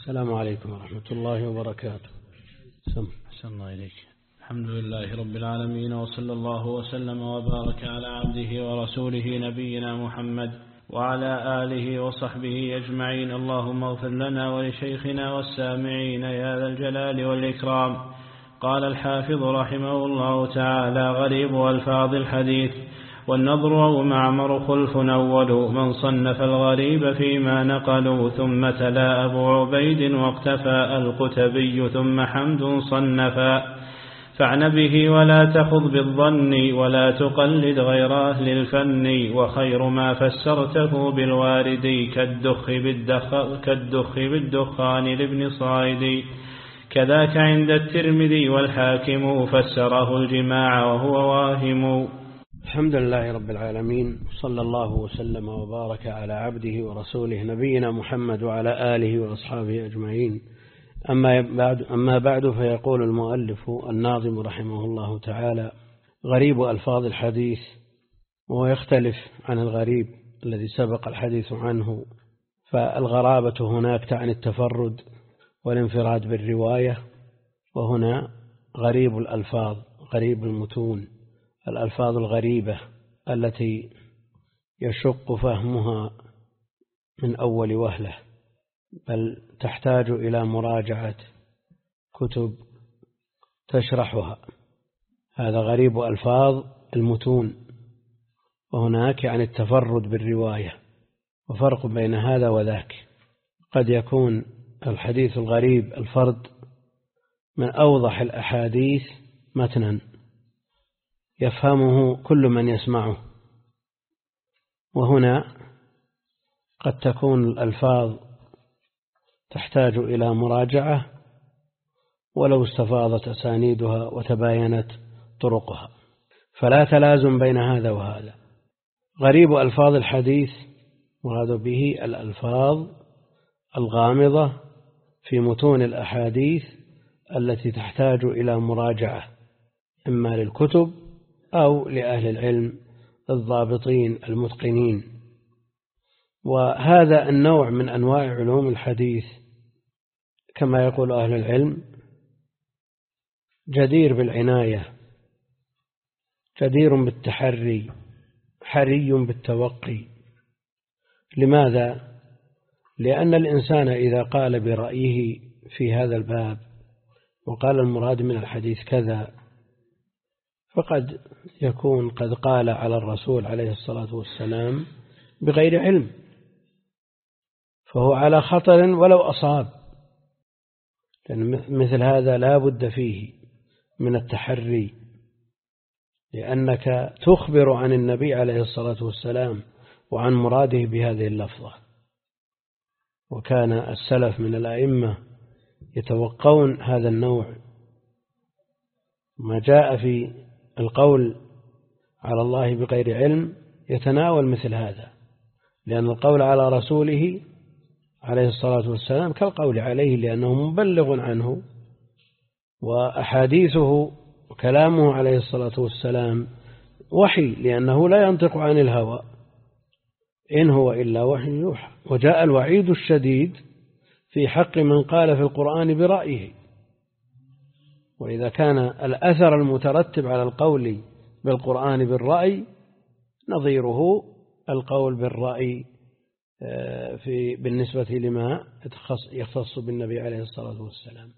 السلام عليكم ورحمة الله وبركاته. أحسن الله إليك. الحمد لله رب العالمين، وصلى الله وسلم وبارك على عبده ورسوله نبينا محمد وعلى آله وصحبه أجمعين. اللهم اغفر لنا ولشيخنا والسامعين يا ذا الجلال والإكرام. قال الحافظ رحمه الله تعالى: غريب ألفاظ الحديث. والنضر أو معمر خلف أول من صنف الغريب فيما نقلوا، ثم تلا أبو عبيد واقتفى القتبي، ثم حمد صنفا. فاعن به ولا تخض بالظن، ولا تقلد غير أهل الفن، وخير ما فسرته بالوارد كالدخ بالدخان لابن صائد. كذاك عند الترمذي والحاكم فسره الجماع وهو واهم. الحمد لله رب العالمين، صلى الله وسلم وبارك على عبده ورسوله نبينا محمد وعلى آله وأصحابه أجمعين. أما بعد فيقول المؤلف الناظم رحمه الله تعالى: غريب ألفاظ الحديث. ويختلف عن الغريب الذي سبق الحديث عنه، فالغرابة هناك تعني التفرد والانفراد بالرواية، وهنا غريب الألفاظ، غريب المتون، الألفاظ الغريبة التي يشق فهمها من أول وهلة، بل تحتاج إلى مراجعة كتب تشرحها. هذا غريب ألفاظ المتون، وهناك يعني التفرد بالرواية، وفرق بين هذا وذاك. قد يكون الحديث الغريب الفرد من أوضح الأحاديث متنا يفهمه كل من يسمعه، وهنا قد تكون الألفاظ تحتاج إلى مراجعة ولو استفاضت أسانيدها وتباينت طرقها، فلا تلازم بين هذا وهذا. غريب ألفاظ الحديث مراد به الألفاظ الغامضة في متون الأحاديث التي تحتاج إلى مراجعة، إما للكتب أو لأهل العلم الضابطين المتقنين. وهذا النوع من أنواع علوم الحديث كما يقول أهل العلم جدير بالعناية، جدير بالتحري، حري بالتوقي. لماذا؟ لأن الإنسان إذا قال برأيه في هذا الباب وقال المراد من الحديث كذا، فقد يكون قد قال على الرسول عليه الصلاة والسلام بغير علم، فهو على خطر ولو أصاب. لأن مثل هذا لا بد فيه من التحري، لأنك تخبر عن النبي عليه الصلاة والسلام وعن مراده بهذه اللفظة. وكان السلف من الأئمة يتوقون هذا النوع. ما جاء في القول على الله بغير علم يتناول مثل هذا، لأن القول على رسوله عليه الصلاة والسلام كالقول عليه، لأنه مبلغ عنه، وأحاديثه وكلامه عليه الصلاة والسلام وحي، لأنه لا ينطق عن الهوى، إن هو إلا وحي يوحى. وجاء الوعيد الشديد في حق من قال في القرآن برأيه. وإذا كان الأثر المترتب على القول بالقرآن بالرأي نظيره القول بالرأي بالنسبة لما يختص بالنبي عليه الصلاة والسلام.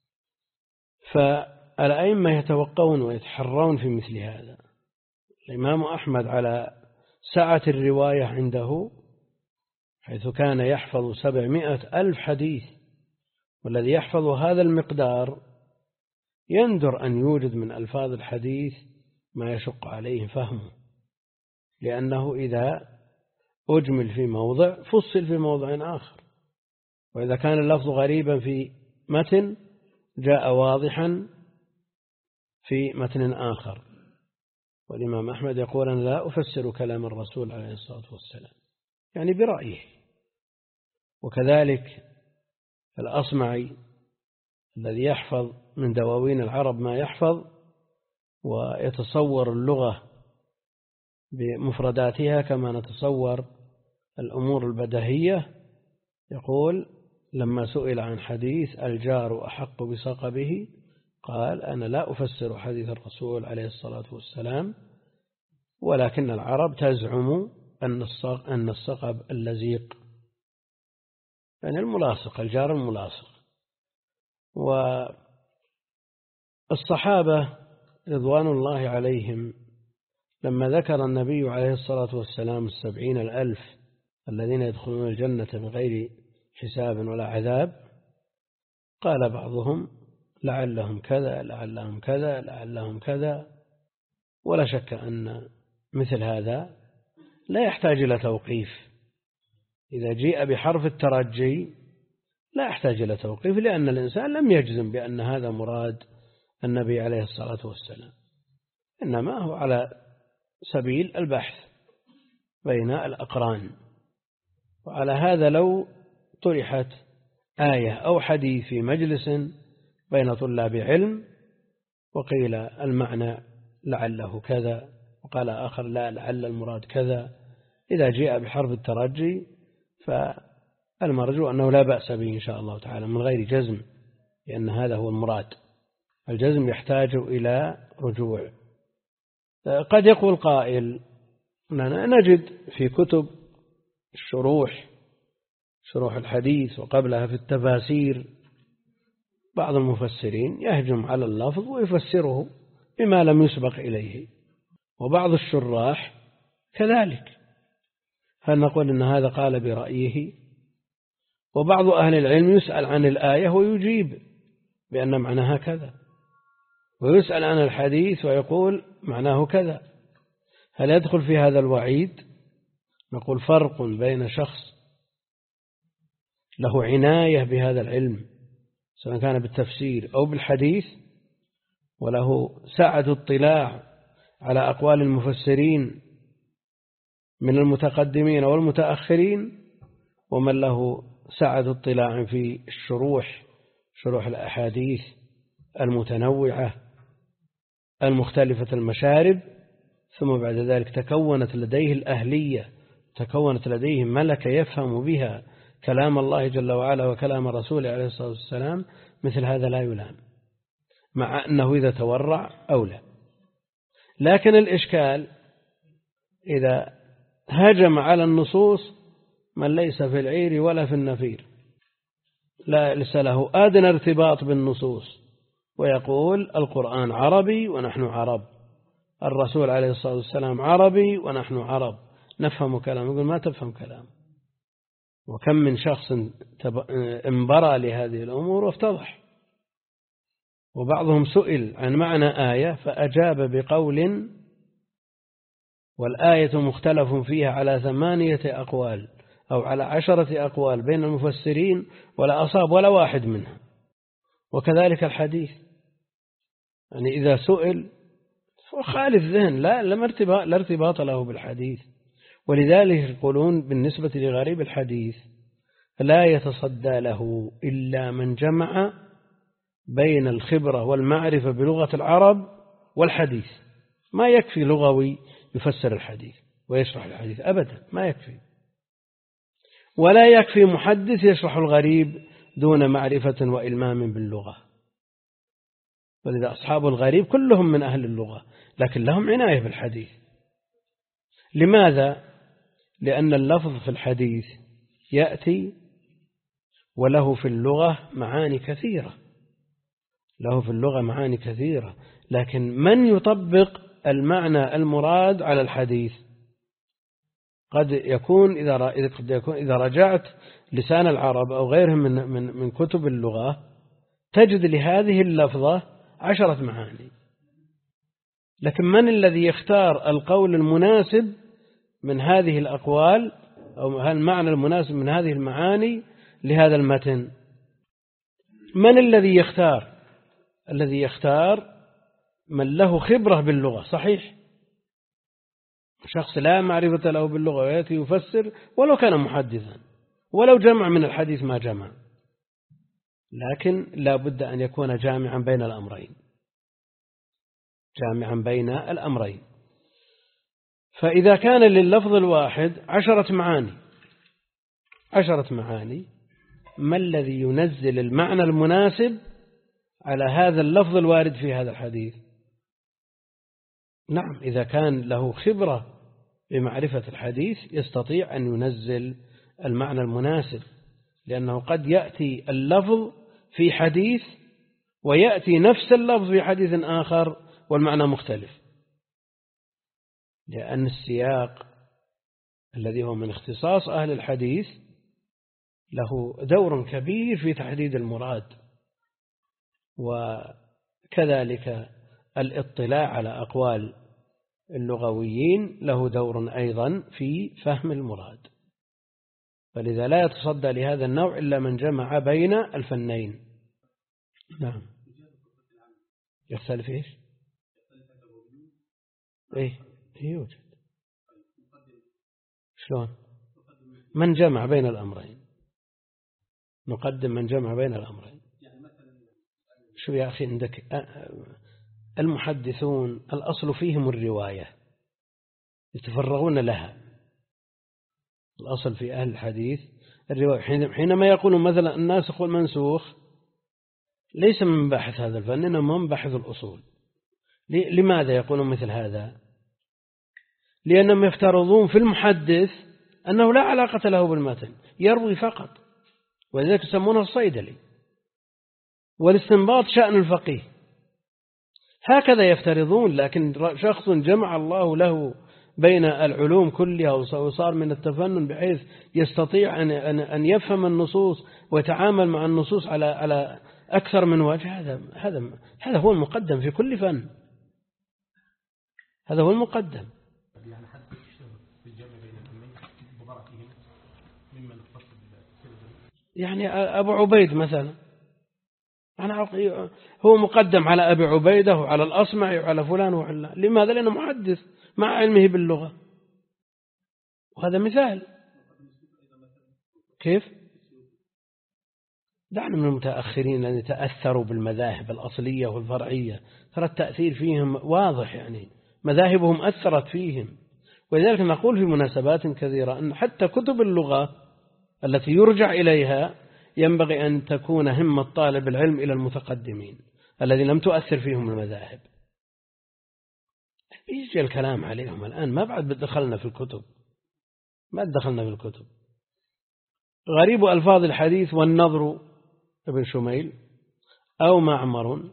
فالأئمة يتوقون ويتحرون في مثل هذا. الإمام أحمد على سعة الرواية عنده، حيث كان يحفظ 700,000 حديث، والذي يحفظ هذا المقدار يندر أن يوجد من ألفاظ الحديث ما يشق عليه فهمه، لأنه إذا أجمل في موضع فصل في موضع آخر، وإذا كان اللفظ غريبا في متن جاء واضحا في متن آخر. والإمام أحمد يقول: أنا لا أفسر كلام الرسول عليه الصلاة والسلام، يعني برأيه. وكذلك الأصمعي الذي يحفظ من دواوين العرب ما يحفظ ويتصور اللغة بمفرداتها كما نتصور الأمور البديهية، يقول: لما سئل عن حديث الجار أحق بصقبه قال أنا لا أفسر حديث الرسول عليه الصلاة والسلام، ولكن العرب تزعم أن الصقب اللزيق، يعني الملاصق، الجار الملاصق. والصحابة رضوان الله عليهم لما ذكر النبي عليه الصلاة والسلام 70,000 الذين يدخلون الجنة بغير حساب ولا عذاب، قال بعضهم لعلهم كذا لعلهم كذا لعلهم كذا. ولا شك أن مثل هذا لا يحتاج إلى توقيف، إذا جيء بحرف الترجي لا يحتاج إلى توقيف، لأن الإنسان لم يجزم بأن هذا مراد النبي عليه الصلاة والسلام، إنما هو على سبيل البحث بين الأقران. وعلى هذا لو طرحت آية أو حديث في مجلس بين طلاب علم وقيل المعنى لعله كذا وقال آخر لا لعل المراد كذا، إذا جاء بحرف الترجي فالمرجو أنه لا بأس به إن شاء الله تعالى من غير جزم، لأن هذا هو المراد. الجزم يحتاج إلى رجوع. قد يقول قائل أننا نجد في كتب شروح الحديث وقبلها في التفاسير بعض المفسرين يهجم على اللفظ ويفسره بما لم يسبق إليه، وبعض الشراح كذلك، هل نقول أن هذا قال برأيه؟ وبعض أهل العلم يسأل عن الآية ويجيب بأن معناها كذا، ويسأل عن الحديث ويقول معناه كذا. هل يدخل في هذا الوعيد؟ نقول فرق بين شخص له عناية بهذا العلم سواء كان بالتفسير أو بالحديث وله سعة اطلاع على أقوال المفسرين من المتقدمين والمتأخرين، ومن له سعة اطلاع في شروح الأحاديث المتنوعة المختلفة المشارب، ثم بعد ذلك تكونت لديه الأهلية، تكونت لديه ملكة يفهم بها كلام الله جل وعلا وكلام رسوله عليه الصلاة والسلام، مثل هذا لا يلام، مع أنه إذا تورع أولى. لكن الإشكال إذا هجم على النصوص من ليس في العير ولا في النفير، لا ليس له أدنى ارتباط بالنصوص، ويقول القرآن عربي ونحن عرب، الرسول عليه الصلاة والسلام عربي ونحن عرب، نفهم كلام، يقول ما تفهم كلام. وكم من شخص انبرى لهذه الأمور وافتضح. وبعضهم سئل عن معنى آية فأجاب بقول والآية مختلف فيها على 8 أقوال أو على 10 أقوال بين المفسرين ولا أصاب ولا واحد منها. وكذلك الحديث، يعني إذا سئل فخالف ذهن لا ارتباط له بالحديث. ولذلك يقولون بالنسبة لغريب الحديث لا يتصدى له إلا من جمع بين الخبرة والمعرفة بلغة العرب والحديث. ما يكفي لغوي يفسر الحديث ويشرح الحديث أبدا، ما يكفي. ولا يكفي محدث يشرح الغريب دون معرفة وإلمام باللغة. ولذا أصحاب الغريب كلهم من أهل اللغة، لكن لهم عناية بالحديث. لماذا؟ لأن اللفظ في الحديث يأتي وله في اللغة معاني كثيرة، لكن من يطبق المعنى المراد على الحديث؟ قد يكون إذا رجعت لسان العرب أو غيرهم من كتب اللغة تجد لهذه اللفظة 10 معاني، لكن من الذي يختار القول المناسب من هذه الأقوال أو المعنى المناسب من هذه المعاني لهذا المتن؟ من الذي يختار؟ الذي يختار من له خبرة باللغة. صحيح شخص لا معرفة له باللغة ويأتي يفسر ولو كان محدثا ولو جمع من الحديث ما جمع، لكن لا بد أن يكون جامعا بين الأمرين. فإذا كان لللفظ الواحد 10 معاني ما الذي ينزل المعنى المناسب على هذا اللفظ الوارد في هذا الحديث. نعم، إذا كان له خبرة بمعرفة الحديث يستطيع أن ينزل المعنى المناسب، لأنه قد يأتي اللفظ في حديث ويأتي نفس اللفظ في حديث آخر والمعنى مختلف، لأن السياق الذي هو من اختصاص أهل الحديث له دور كبير في تحديد المراد، وكذلك الاطلاع على أقوال اللغويين له دور أيضا في فهم المراد. فلذا لا يتصدى لهذا النوع إلا من جمع بين الفنين. نعم. يختلف إيش؟ إيه يوجد. شلون؟ من جمع بين الأمرين، نقدم من جمع بين الأمرين. شو يا أخي عندك المحدثون الأصل فيهم الرواية يتفرغون لها، الأصل في أهل الحديث الرواية. حينما يقولون مثلا الناسخ والمنسوخ ليس من مباحث هذا الفن، إنما من مباحث الأصول. لماذا يقولون مثل هذا؟ لأنهم يفترضون في المحدث أنه لا علاقة له بالمتن، يروي فقط، ولذلك يسمونه الصيدلي، والاستنباط شأن الفقيه. هكذا يفترضون، لكن شخص جمع الله له بين العلوم كلها وصار من التفنن بحيث يستطيع أن يفهم النصوص ويتعامل مع النصوص على أكثر من وجه. هذا هو المقدم في كل فن، هذا هو المقدم. يعني أبو عبيد مثلا هو مقدم على أبي عبيدة وعلى الأصمع وعلى فلان وعلان. لماذا؟ لأنه محدث مع علمه باللغة، وهذا مثال. كيف؟ دعنا من المتأخرين الذين تأثروا بالمذاهب الأصلية والفرعية، ترى التأثير فيهم واضح، يعني مذاهبهم أثرت فيهم. ولذلك نقول في مناسبات كثيرة أن حتى كتب اللغة التي يرجع إليها ينبغي أن تكون همة طالب العلم إلى المتقدمين الذين لم تؤثر فيهم المذاهب. يجي الكلام عليهم الآن، ما بعد دخلنا في الكتب، ما دخلنا في الكتب. غريب ألفاظ الحديث والنضر ابن شميل أو معمر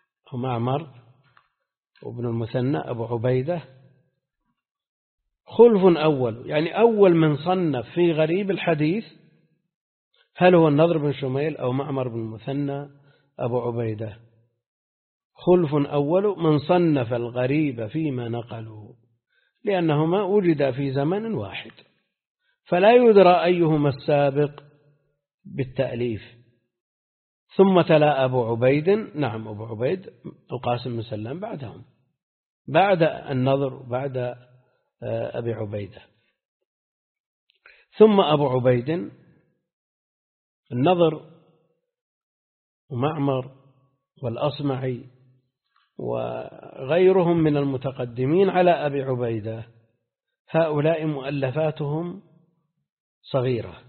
وابن المثنى أبو عبيدة خلف أول، يعني أول من صنف في غريب الحديث هل هو النضر بن شميل أو معمر بن المثنى أبو عبيدة. خلف أول من صنف الغريب فيما نقلوا، لأنهما وجدا في زمن واحد، فلا يدرى أيهما السابق بالتأليف. ثم تلا أبو عبيد، نعم أبو عبيد القاسم بن سلام بعدهم، بعد النضر بعد أبي عبيدة. ثم أبو عبيد النضر ومعمر والأصمعي وغيرهم من المتقدمين على أبي عبيدة، هؤلاء مؤلفاتهم صغيرة،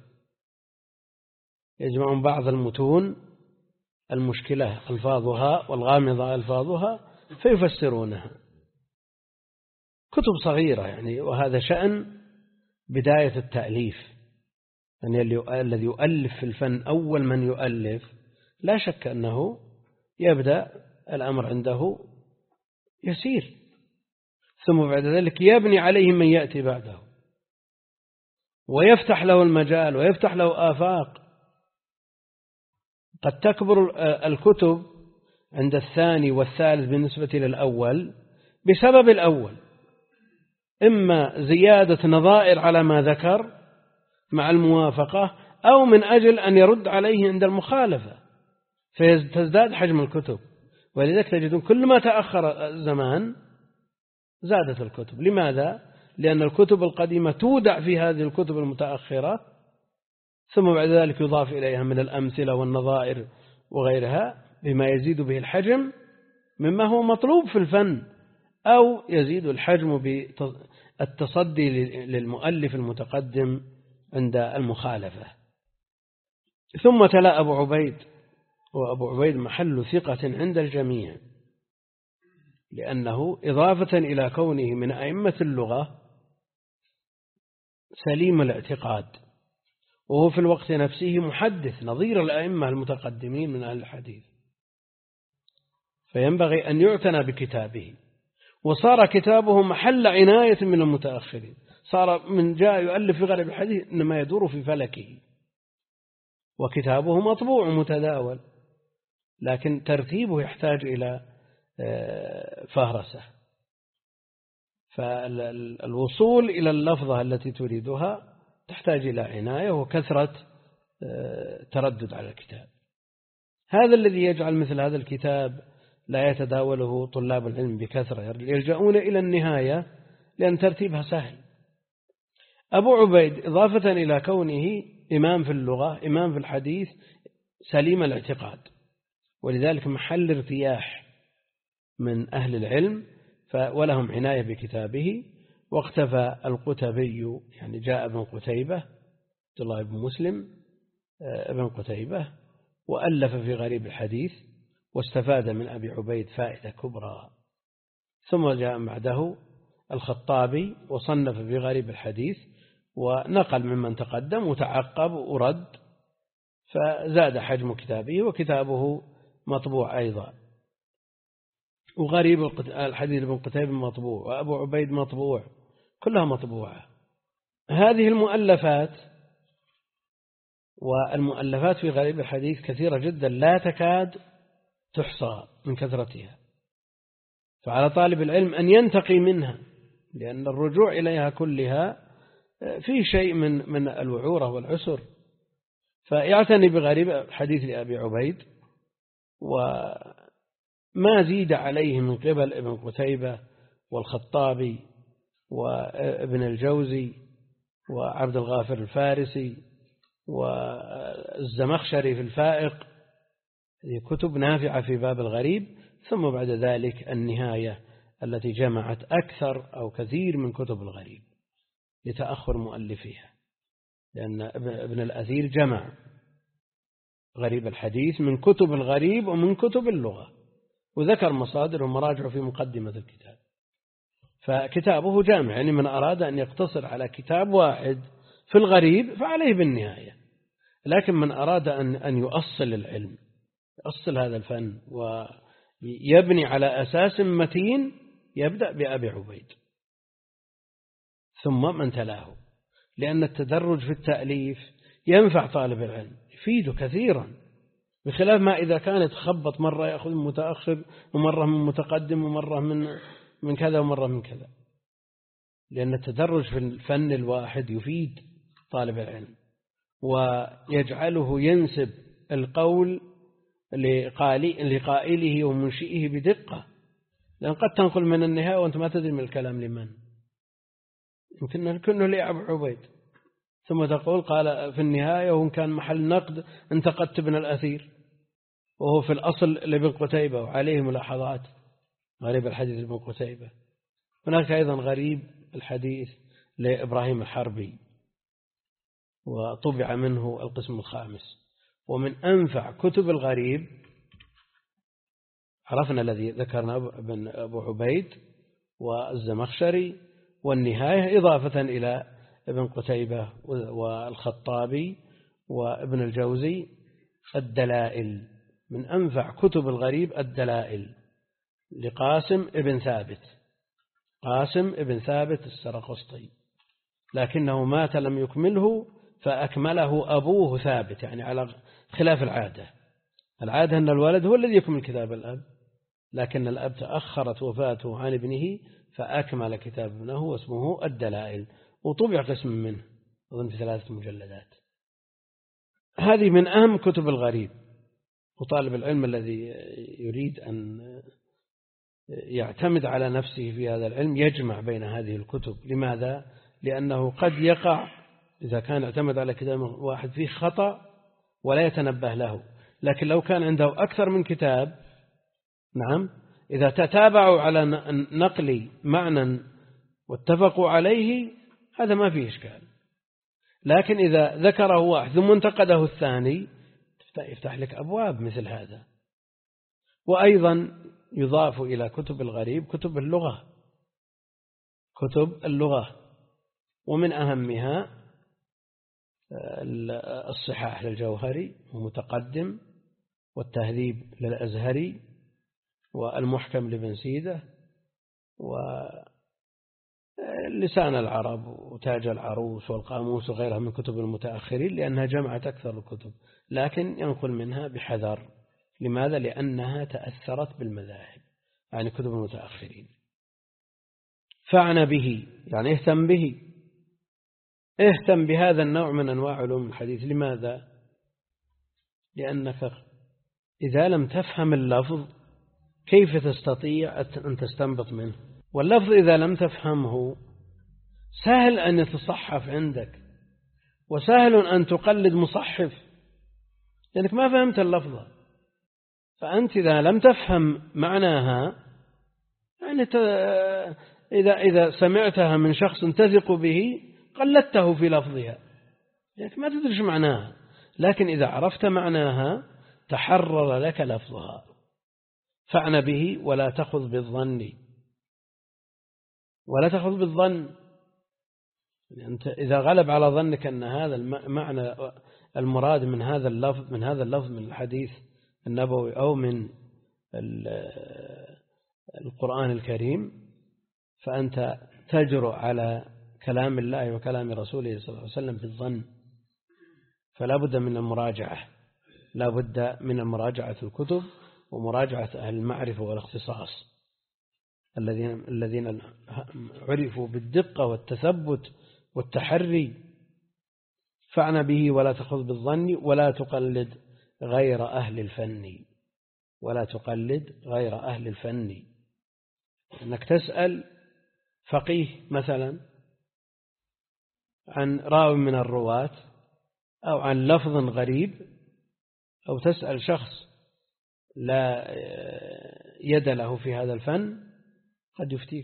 يجمعون بعض المتون المشكلة ألفاظها والغامضة ألفاظها فيفسرونها، كتب صغيرة يعني. وهذا شأن بداية التأليف، يعني الذي يؤلف في الفن أول من يؤلف لا شك أنه يبدأ الأمر عنده يسير، ثم بعد ذلك يبني عليه من يأتي بعده ويفتح له المجال ويفتح له آفاق. قد تكبر الكتب عند الثاني والثالث بالنسبة للأول بسبب الأول، إما زيادة نظائر على ما ذكر مع الموافقة، أو من أجل أن يرد عليه عند المخالفة فتزداد حجم الكتب. ولذلك تجدون كل ما تأخر الزمان زادت الكتب. لماذا؟ لأن الكتب القديمة تودع في هذه الكتب المتأخرة، ثم بعد ذلك يضاف إليها من الأمثلة والنظائر وغيرها بما يزيد به الحجم مما هو مطلوب في الفن، أو يزيد الحجم بالتصدي للمؤلف المتقدم عند المخالفة. ثم تلا أبو عبيد، وأبو عبيد محل ثقة عند الجميع، لأنه إضافة إلى كونه من أئمة اللغة سليم الاعتقاد، وهو في الوقت نفسه محدث نظير الأئمة المتقدمين من أهل الحديث، فينبغي أن يعتنى بكتابه. وصار كتابه محل عناية من المتأخرين، صار من جاء يؤلف في غريب الحديث إنما يدور في فلكه، وكتابه مطبوع متداول، لكن ترتيبه يحتاج إلى فهرسة. فالوصول إلى اللفظة التي تريدها تحتاج إلى عناية وكثرة تردد على الكتاب. هذا الذي يجعل مثل هذا الكتاب لا يتداوله طلاب العلم بكثرة، يلجؤون إلى النهاية لأن ترتيبها سهل. أبو عبيد إضافة إلى كونه إمام في اللغة إمام في الحديث سليم الاعتقاد، ولذلك محل ارتياح من أهل العلم ولهم عناية بكتابه. واقتفى القتبي، يعني جاء ابن قتيبة عبد الله بن مسلم ابن قتيبة وألف في غريب الحديث، واستفاد من أبي عبيد فائدة كبرى. ثم جاء بعده الخطابي وصنف في غريب الحديث، ونقل ممن تقدم وتعقب ورد، فزاد حجم كتابه، وكتابه مطبوع أيضا. وغريب الحديث ابن قتيبة مطبوع، وأبو عبيد مطبوع، كلها مطبوعة. هذه المؤلفات، والمؤلفات في غريب الحديث كثيرة جدا لا تكاد تحصى من كثرتها، فعلى طالب العلم أن ينتقي منها، لأن الرجوع إليها كلها فيه شيء من الوعورة والعسر. فيعتني بغريب حديث لأبي عبيد، وما زيد عليه من قبل ابن قتيبة والخطابي وابن الجوزي وعبد الغافر الفارسي والزمخشري في الفائق، هذه كتب نافعة في باب الغريب. ثم بعد ذلك النهاية التي جمعت أكثر أو كثير من كتب الغريب لتأخر مؤلفيها، لأن ابن الأثير جمع غريب الحديث من كتب الغريب ومن كتب اللغة، وذكر مصادر ومراجع في مقدمة الكتاب. فكتابه جامع، يعني من أراد أن يقتصر على كتاب واحد في الغريب فعليه بالنهاية، لكن من أراد أن يؤصل العلم، يؤصل هذا الفن ويبني على أساس متين، يبدأ بأبي عبيد ثم من تلاه، لأن التدرج في التأليف ينفع طالب العلم، يفيده كثيرا، بخلاف ما إذا كان يتخبط، مرة يأخذ من متأخر ومرة من متقدم ومرة من كذا ومرة من كذا، لأن التدرج في الفن الواحد يفيد طالب العلم ويجعله ينسب القول لقائله ومنشئه بدقة، لأن قد تنقل من النهاية وأنت ما تدري من الكلام لمن، يمكن كأنه لأبو عبيد، ثم تقول قال في النهاية وإن كان محل نقد انتقدت ابن الأثير، وهو في الأصل لابن قتيبة وعليه ملاحظات. غريب الحديث ابن قتيبة. هناك أيضا غريب الحديث لإبراهيم الحربي، وطبع منه القسم الخامس. ومن أنفع كتب الغريب عرفنا الذي ذكرنا ابن أبو عبيد والزمخشري، والنهاية إضافة إلى ابن قتيبة والخطابي وابن الجوزي الدلائل. من أنفع كتب الغريب الدلائل لقاسم ابن ثابت، قاسم ابن ثابت السرقسطي، لكنه مات لم يكمله فأكمله أبوه ثابت، يعني على خلاف العادة. العادة أن الولد هو الذي يكمل كتاب الأب، لكن الأب تأخرت وفاته عن ابنه فأكمل كتاب ابنه واسمه الدلائل، وطبع قسم منه أظن في 3 مجلدات. هذه من أهم كتب الغريب، وطالب العلم الذي يريد أن يعتمد على نفسه في هذا العلم يجمع بين هذه الكتب. لماذا؟ لأنه قد يقع إذا كان اعتمد على كتاب واحد فيه خطأ ولا يتنبه له، لكن لو كان عنده أكثر من كتاب، نعم، إذا تتابعوا على نقل معنى واتفقوا عليه هذا ما فيه إشكال. لكن إذا ذكره واحد ثم انتقده الثاني فيفتح لك أبواب مثل هذا. وأيضا يضاف إلى كتب الغريب كتب اللغة، ومن أهمها الصحاح للجوهري ومتقدم، والتهذيب للأزهري، والمحكم لابن سيدة، ولسان العرب وتاج العروس والقاموس وغيرها من كتب المتأخرين، لأنها جمعت أكثر الكتب، لكن ينقل منها بحذر. لماذا؟ لأنها تأثرت بالمذاهب، يعني كتب المتأخرين. فاعن به يعني اهتم بهذا النوع من أنواع علوم الحديث. لماذا؟ لأنك إذا لم تفهم اللفظ كيف تستطيع أن تستنبط منه؟ واللفظ إذا لم تفهمه سهل أن يتصحف عندك، وسهل أن تقلد مصحف، لأنك ما فهمت اللفظة. فأنت إذا لم تفهم معناها، يعني إذا سمعتها من شخص تثق به قلدته في لفظها، يعني ما تدرش معناها. لكن إذا عرفت معناها تحرر لك لفظها. فاعن به ولا تأخذ بالظن. يعني أنت إذا غلب على ظنك أن هذا المعنى المراد من هذا اللفظ من الحديث النبوي أو من القرآن الكريم، فأنت تجرؤ على كلام الله وكلام رسوله صلى الله عليه وسلم بالظن. فلا بد من المراجعة، لا بد من مراجعة الكتب ومراجعة أهل المعرفة والاختصاص الذين عرفوا بالدقة والتثبت والتحري. فاعن به ولا تأخذ بالظن ولا تقلد غير أهل الفن. أنك تسأل فقيه مثلا عن راوي من الرواة أو عن لفظ غريب، أو تسأل شخص لا يد له في هذا الفن، قد يفتيك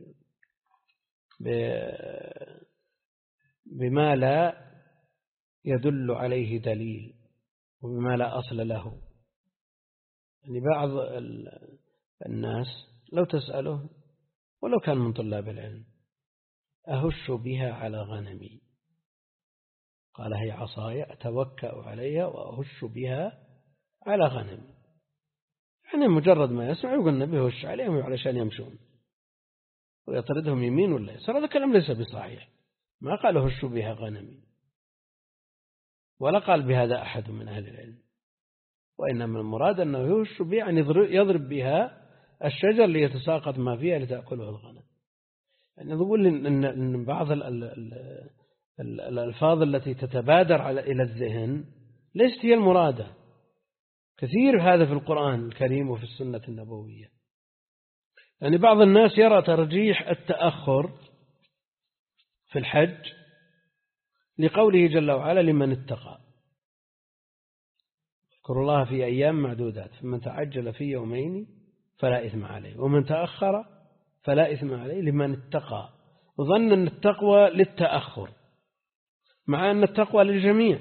بما لا يدل عليه دليل وبما لا أصل له. يعني بعض الناس لو تسأله ولو كان من طلاب العلم: أهش بها على غنمي؟ قال: هي عصاي أتوكأ عليها وأهش بها على غنمي. يعني مجرد ما يسمع يقول النبي هش عليهم علشان يمشون ويطردهم يمين ولا يسار. هذا كلام ليس بصحيح. ما قال هش بها غنمي، ولا قال بهذا أحد من أهل العلم، وإنما المراد أنه يهش بها يعني يضرب بها الشجر ليتساقط ما فيها لتأكله الغنم. يعني نقول إن بعض الألفاظ التي تتبادر إلى الذهن ليست هي المرادة. كثير هذا في القرآن الكريم وفي السنة النبوية. يعني بعض الناس يرى ترجيح التأخر في الحج لقوله جل وعلا: لمن اتقى. اذكروا الله في أيام معدودات، فمن تعجل في يومين فلا إثم عليه، ومن تأخر فلا إثم عليه لمن اتقى. وظن أن التقوى للتأخر، مع أن التقوى للجميع.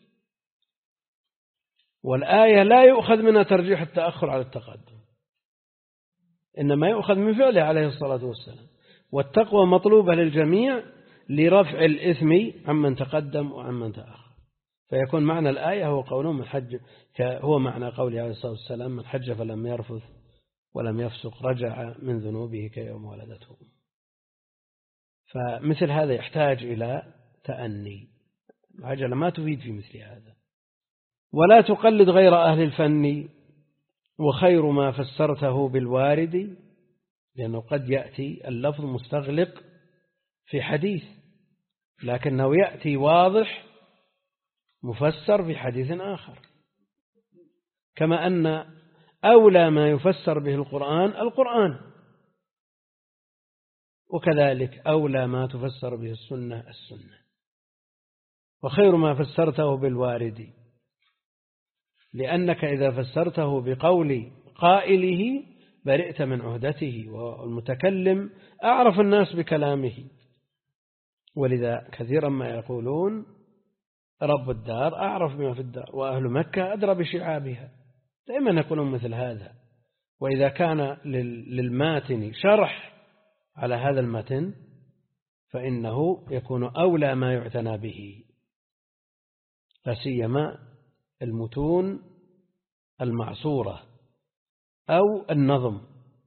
والآية لا يؤخذ منها ترجيح التأخر على التقدم، إنما يؤخذ من فعله عليه الصلاة والسلام. والتقوى مطلوبة للجميع لرفع الإثم عمن تقدم وعمن تأخر. فيكون معنى الآية هو قوله من حج، هو معنى قوله عليه الصلاة والسلام: من حج فلم يرفث ولم يفسق رجع من ذنوبه كيوم ولدته. فمثل هذا يحتاج إلى تأني. العجلة ما تفيد في مثل هذا. ولا تقلد غير أهل الفن، وخير ما فسرته بالوارد، لأنه قد يأتي اللفظ مستغلق في حديث، لكنه يأتي واضح مفسر في حديث آخر. كما أن أولى ما يفسر به القرآن، وكذلك أولى ما تفسر به السنة. وخير ما فسرته بالوارد، لأنك إذا فسرته بقول قائله برئت من عهدته، والمتكلم أعرف الناس بكلامه. ولذا كثيرا ما يقولون رب الدار أعرف بما في الدار وأهل مكة أدرى بشعابها. دائما يقولون مثل هذا. وإذا كان للماتن شرح على هذا المتن فإنه يكون أولى ما يعتنى به، لا سيما المتون المعصورة أو النظم.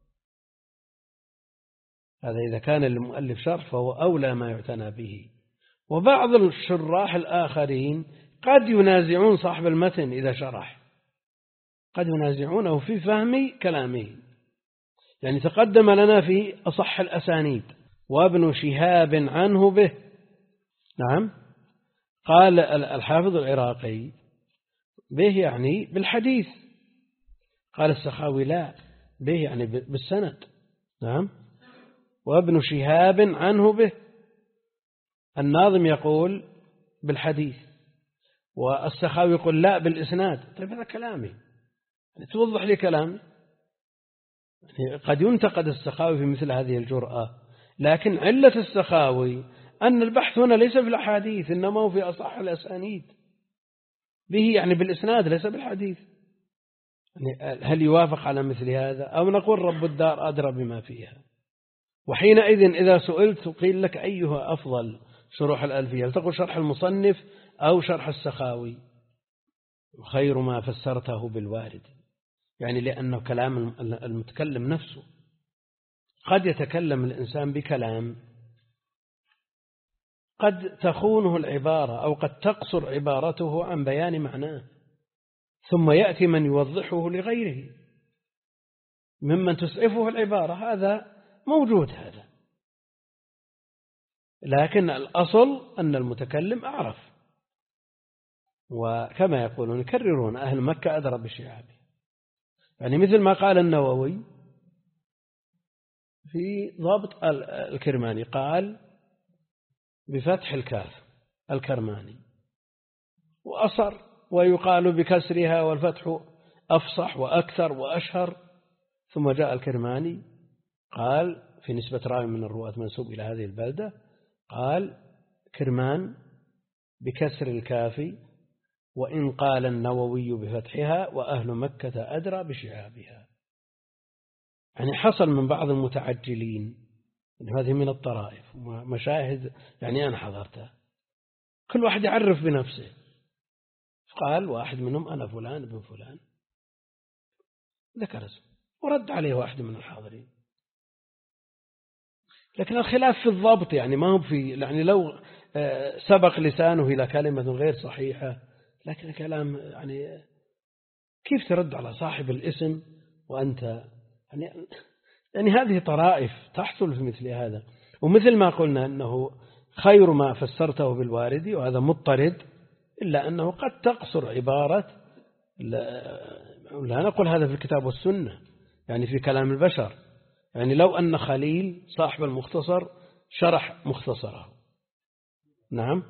هذا إذا كان للمؤلف شرح فهو أولى ما يعتنى به. وبعض الشراح الآخرين قد ينازعون صاحب المتن إذا شرح، قد ينازعونه في فهم كلامه. يعني تقدم لنا في أصح الأسانيد وابن شهاب عنه به. نعم، قال الحافظ العراقي به يعني بالحديث، قال السخاوي لا، به يعني بالسند. نعم، وابن شهاب عنه به. الناظم يقول بالحديث والسخاوي يقول لا بالإسناد. طيب هذا كلامي، يعني توضح لي كلامي. يعني قد ينتقد السخاوي في مثل هذه الجرأة، لكن علة السخاوي أن البحث هنا ليس في الأحاديث إنما هو في أصح الأسانيد، به يعني بالإسناد ليس بالحديث. يعني هل يوافق على مثل هذا؟ أو نقول رب الدار أدرى بما فيها. وحينئذ إذا سئلت قيل لك أيها أفضل شروح الألفية، هل تقول شرح المصنف أو شرح السخاوي؟ خير ما فسرته بالوارد، يعني لأنه كلام المتكلم نفسه. قد يتكلم الإنسان بكلام قد تخونه العبارة أو قد تقصر عبارته عن بيان معناه، ثم يأتي من يوضحه لغيره ممن تسعفه العبارة. هذا موجود هذا، لكن الأصل أن المتكلم أعرف. وكما يقولون يكررون أهل مكة أدرى بشعابه، يعني مثل ما قال النووي في ضبط الكرماني، قال بفتح الكاف الكرماني، وأصر ويقال بكسرها والفتح أفصح وأكثر وأشهر. ثم جاء الكرماني قال في نسبة راوي من الرواة منسوب إلى هذه البلدة، قال كرمان بكسر الكاف، وإن قال النووي بفتحها وأهل مكة أدرى بشعابها. يعني حصل من بعض المتعجلين، هذه من الطرائف مشاهد يعني أنا حضرتها، كل واحد يعرف بنفسه. قال واحد منهم أنا فلان ابن فلان، ذكر اسمه ورد عليه واحد من الحاضرين. لكن الخلاف في الضبط، يعني ما هو في، يعني لو سبق لسانه إلى كلمة غير صحيحة، لكن كلام يعني كيف ترد على صاحب الاسم وأنت يعني هذه طرائف تحصل في مثل هذا. ومثل ما قلنا أنه خير ما فسرته بالوارد، وهذا مضطرد، إلا أنه قد تقصر عبارة، لا نقول هذا في الكتاب والسنة، يعني في كلام البشر. يعني لو أن خليل صاحب المختصر شرح مختصره، نعم،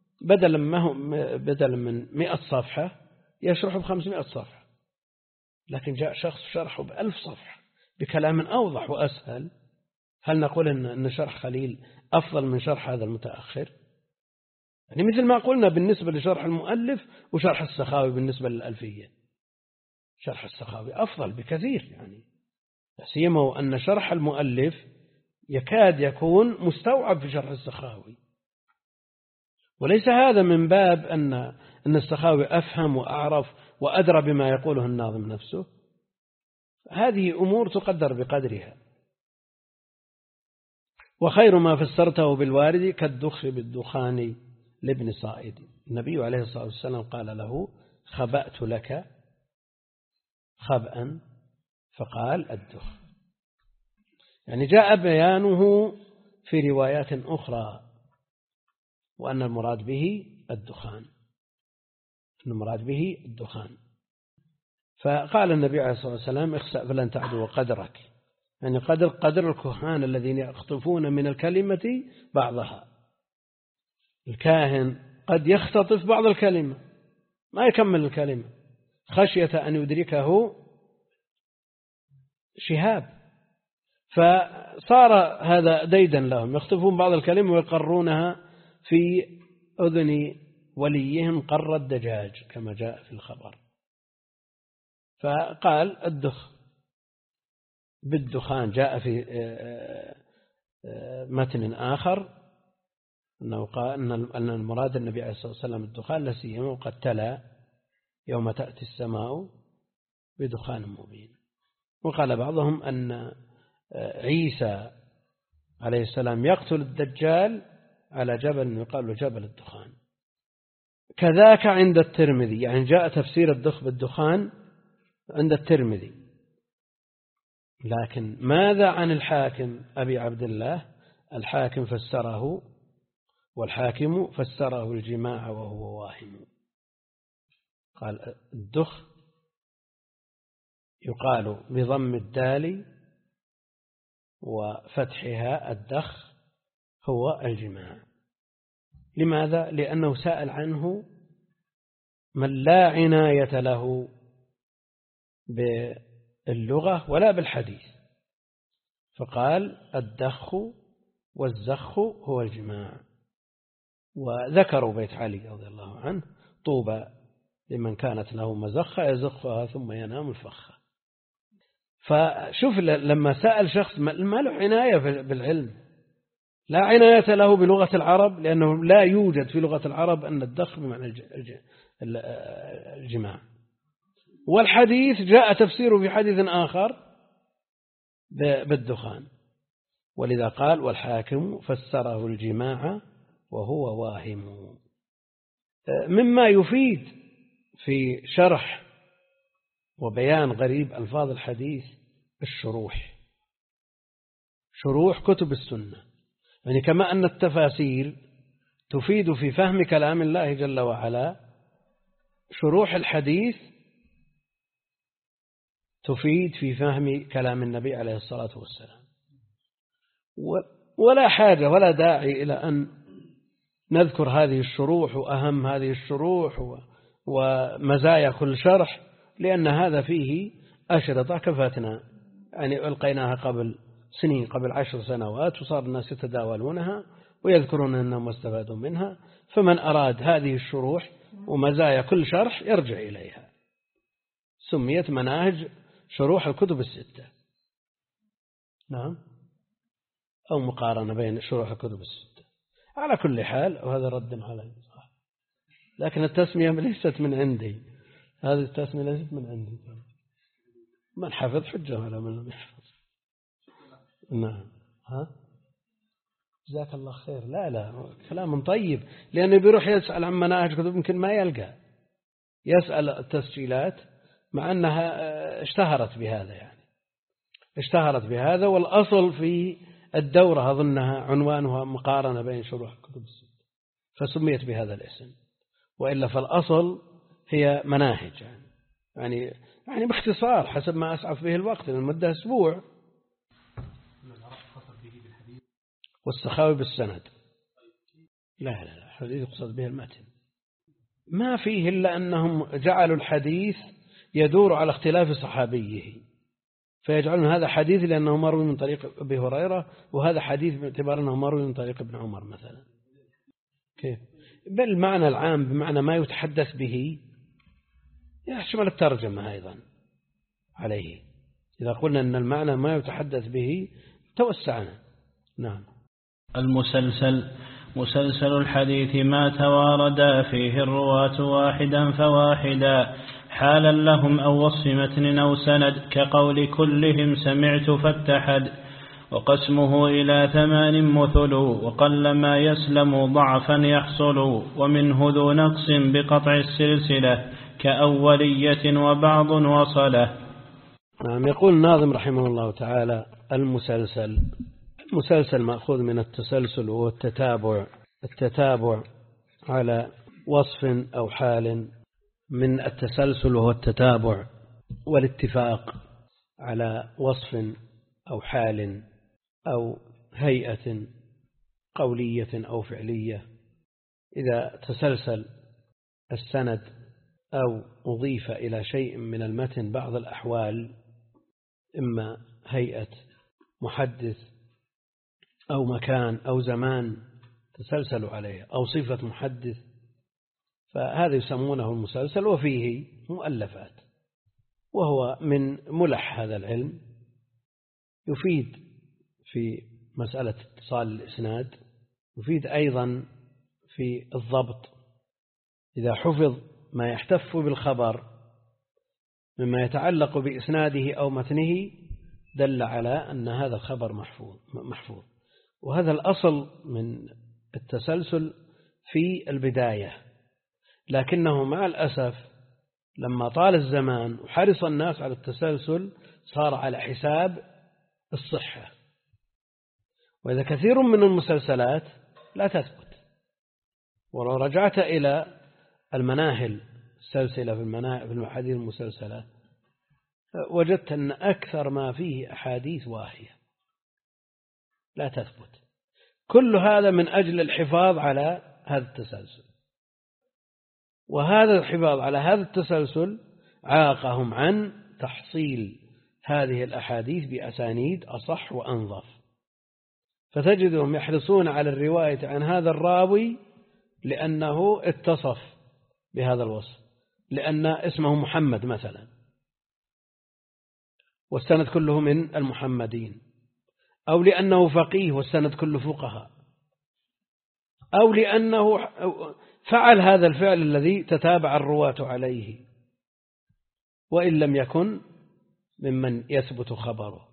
بدلا من 100 صفحة يشرح ب500 صفحة، لكن جاء شخص شرحه ب1000 صفحة بكلام أوضح وأسهل، هل نقول أن شرح خليل أفضل من شرح هذا المتأخر؟ يعني مثل ما قلنا بالنسبة لشرح المؤلف وشرح السخاوي بالنسبة للألفية، شرح السخاوي أفضل بكثير، يعني سيما أن شرح المؤلف يكاد يكون مستوعب في شرح السخاوي. وليس هذا من باب أن السخاوي أفهم وأعرف وأدرى بما يقوله الناظم نفسه، هذه أمور تقدر بقدرها. وخير ما فسرته بالوارد كالدخ بالدخان لابن صائد. النبي عليه الصلاة والسلام قال له خبأت لك خبأ، فقال الدخ. يعني جاء بيانه في روايات أخرى وأن المراد به الدخان، المراد به الدخان. فقال النبي عليه الصلاة والسلام اخسأ فلن تعدو قدرك، يعني قدر الكهان الذين يخطفون من الكلمة بعضها. الكاهن قد يختطف بعض الكلمة ما يكمل الكلمة خشية أن يدركه شهاب، فصار هذا ديدا لهم، يخطفون بعض الكلمة ويقرونها في أذن وليهم قر الدجاج كما جاء في الخبر. فقال بالدخان. جاء في متن آخر أنه قال أن المراد النبي عليه الصلاة والسلام الدخان، لا سيما وقد تلا يوم تأتي السماء بدخان مبين. وقال بعضهم أن عيسى عليه السلام يقتل الدجال على جبل يقال له جبل الدخان. كذاك عند الترمذي، يعني جاء تفسير الدخ بالدخان عند الترمذي. لكن ماذا عن الحاكم أبي عبد الله؟ الحاكم فسره، والحاكم فسره الجماع وهو واهم. قال الدخ يقال بضم الدال وفتحها الدخ هو الجماع. لماذا؟ لأنه سأل عنه من لا عناية له باللغة ولا بالحديث، فقال الدخ والزخ هو الجماع. وذكروا بيت علي رضي الله عنه: طوبى لمن كانت له مزخة يزخها ثم ينام الفخة. فشوف لما سأل شخص ما له عناية بالعلم، لا عناية له بلغة العرب، لأنه لا يوجد في لغة العرب أن الدخ بمعنى الجماع. والحديث جاء تفسيره في حديث آخر بالدخان، ولذا قال والحاكم فسره الجماع وهو واهم. مما يفيد في شرح وبيان غريب ألفاظ الحديث شروح كتب السنة. يعني كما أن التفاسير تفيد في فهم كلام الله جل وعلا، شروح الحديث تفيد في فهم كلام النبي عليه الصلاة والسلام. ولا حاجة ولا داعي إلى أن نذكر هذه الشروح وأهم هذه الشروح ومزايا كل شرح، لأن هذا فيه أشرطة كفتنا، يعني ألقيناها قبل سنين، قبل 10 سنوات، وصار الناس يتداولونها ويذكرون أنهم استفادوا منها. فمن أراد هذه الشروح ومزايا كل شرح يرجع إليها. سميت مناهج شروح الكتب الستة، نعم، أو مقارنة بين شروح الكتب الستة. على كل حال، وهذا رد على صح، لكن التسمية ليست من عندي، هذه التسمية ليست من عندي. من حفظ حجة على من لم يحفظ. نعم، جزاك الله خير. لا كلام طيب، لأنه بيروح يسأل عن مناهج كتب يمكن ما يلقى، يسأل التسجيلات، مع أنها اشتهرت بهذا، يعني اشتهرت بهذا. والأصل في الدورة أظنها عنوانها مقارنة بين شروح الكتب الستة، فسميت بهذا الاسم، وإلا فالأصل هي مناهج، يعني باختصار حسب ما أسعف به الوقت، المدة أسبوع. والسخاوي بالسند، لا حديث يقصد به المتن، ما فيه إلا أنهم جعلوا الحديث يدور على اختلاف صحابيه، فيجعلون هذا حديث لأنه مروي من طريق أبي هريرة، وهذا حديث باعتبار أنه مروي من طريق ابن عمر مثلا. كيف؟ بالمعنى العام، بمعنى ما يتحدث به، يشمل الترجمة أيضا عليه. إذا قلنا أن المعنى ما يتحدث به توسعنا. نعم. مسلسل الحديث ما تواردا فيه الرواة واحدا فواحدا، حالا لهم أو وصف متن أو سند، كقول كلهم سمعت فاتحد، وقسمه إلى 8 مثل، وقل ما يسلم ضعفا يحصل، ومنه ذو نقص بقطع السلسلة، كأولية وبعض وصله. نعم. يقول الناظم رحمه الله تعالى: المسلسل مأخوذ من التسلسل، وهو التتابع على وصف أو حال، من التسلسل وهو التتابع والاتفاق على وصف أو حال أو هيئة قولية أو فعلية. إذا تسلسل السند أو أضيف إلى شيء من المتن بعض الأحوال، إما هيئة محدث أو مكان أو زمان تسلسل عليه، أو صفة محدث فهذا يسمونه المسلسل، وفيه مؤلفات، وهو من ملح هذا العلم، يفيد في مسألة اتصال الإسناد، يفيد أيضا في الضبط. إذا حفظ ما يحتف بالخبر مما يتعلق بإسناده أو متنه دل على أن هذا الخبر محفوظ. وهذا الأصل من التسلسل في البداية، لكنه مع الأسف لما طال الزمان وحرص الناس على التسلسل صار على حساب الصحة. وإذا كثير من المسلسلات لا تثبت، ولو رجعت إلى المناهل السلسلة في الأحاديث المسلسلة وجدت أن أكثر ما فيه أحاديث واهية لا تثبت. كل هذا من أجل الحفاظ على هذا التسلسل، وهذا الحفاظ على هذا التسلسل عاقهم عن تحصيل هذه الأحاديث بأسانيد أصح وأنظف، فتجدهم يحرصون على الرواية عن هذا الراوي لأنه اتصف بهذا الوصف، لأن اسمه محمد مثلا والسند كله من المحمدين، أو لأنه فقيه والسند كله فقهاء، أو لأنه فعل هذا الفعل الذي تتابع الرواة عليه وإن لم يكن ممن يثبت خبره.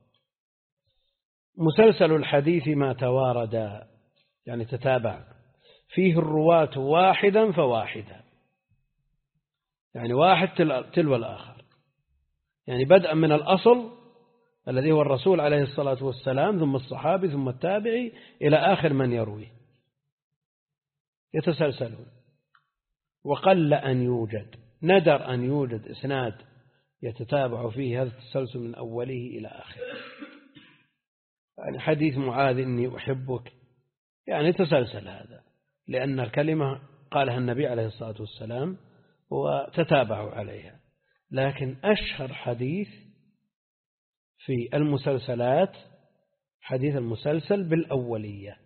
مسلسل الحديث ما توارد، يعني تتابع فيه الرواة واحدا فواحدا، يعني واحد تلو الآخر، يعني بدءا من الأصل الذي هو الرسول عليه الصلاة والسلام، ثم الصحابي، ثم التابعي، إلى آخر من يروي، يتسلسلون. وقل أن يوجد، ندر أن يوجد إسناد يتتابع فيه هذا التسلسل من أوله إلى آخره. يعني حديث معاذ إني أحبك، يعني تسلسل هذا، لأن الكلمة قالها النبي عليه الصلاة والسلام وتتابعوا عليها. لكن أشهر حديث في المسلسلات حديث المسلسل بالأولية،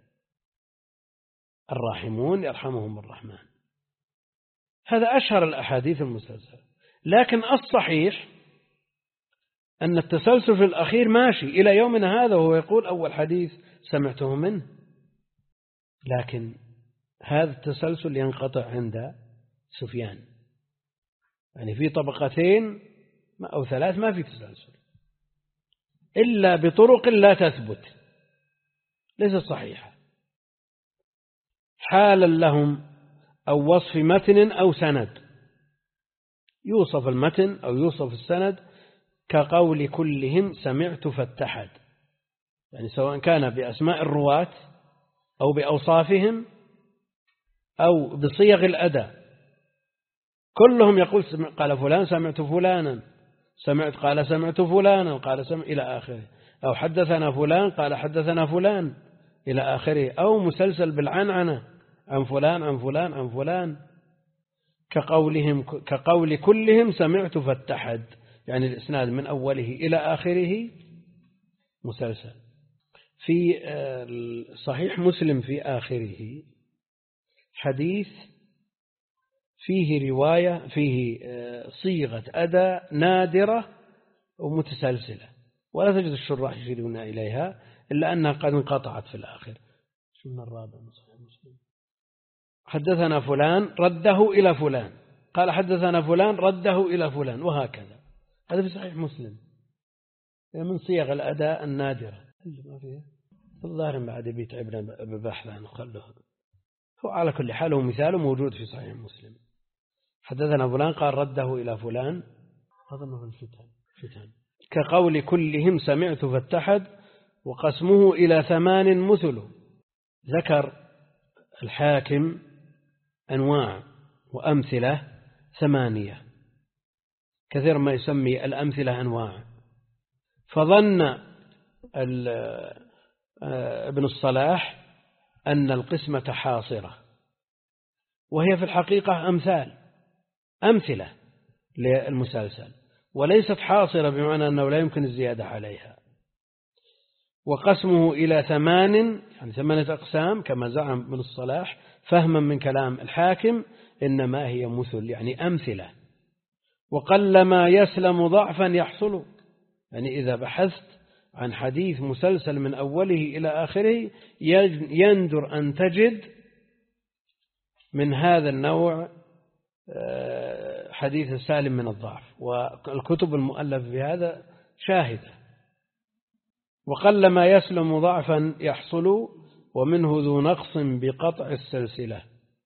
الراحمون يرحمهم الرحمن، هذا أشهر الأحاديث المسلسلة. لكن الصحيح أن التسلسل في الأخير ماشي إلى يومنا هذا، وهو يقول أول حديث سمعته منه، لكن هذا التسلسل ينقطع عند سفيان، يعني في طبقتين أو ثلاث ما في تسلسل إلا بطرق لا تثبت ليست صحيحة، حالا لهم أو وصف متن أو سند، يوصف المتن أو يوصف السند كقول كلهم سمعت فاتحد، يعني سواء كان بأسماء الرواة أو بأوصافهم أو بصيغ الأداء، كلهم يقول قال فلان سمعت فلانا، قال سمعت فلانا، قال إلى آخره، أو حدثنا فلان قال حدثنا فلان إلى آخره، أو مسلسل بالعنعنة عن فلان عن فلان عن فلان، كقول كلهم سمعت فاتحد، يعني الإسناد من أوله إلى آخره مسلسل. في صحيح مسلم في آخره حديث فيه رواية، فيه صيغة أداء نادرة ومتسلسلة، ولا تجد الشراح يشيرون إليها إلا أنها قد انقطعت في الآخر. شو من الرابع صحيح مسلم؟ حدثنا فلان رده إلى فلان، قال حدثنا فلان رده إلى فلان، وهكذا. هذا في صحيح مسلم من صيغ الأداء النادرة. ما فيها الظاهر بعد بيتعبنا ببحث عنه، خله هو على كل حال هو مثاله موجود في صحيح مسلم. حدثنا فلان قال رده إلى فلان، أظنه في الفتن، كقول كلهم سمعت فاتحد وقسمه إلى 8 مثله. ذكر الحاكم أنواع وأمثلة 8، كثير ما يسمي الأمثلة أنواع، فظن ابن الصلاح أن القسمة حاصرة، وهي في الحقيقة أمثلة للمسلسل، وليست حاصرة بمعنى أنه لا يمكن الزيادة عليها. وقسمه إلى 8، يعني 8 أقسام كما زعم ابن الصلاح فهما من كلام الحاكم، إنما هي مثل يعني أمثلة. وقلما يسلم ضعفا يحصل، يعني إذا بحثت عن حديث مسلسل من أوله إلى آخره يندر أن تجد من هذا النوع حديث سالم من الضعف، والكتب المؤلفة بهذا شاهدة. وقلما يسلم ضعفا يحصل ومنه ذو نقص بقطع السلسلة،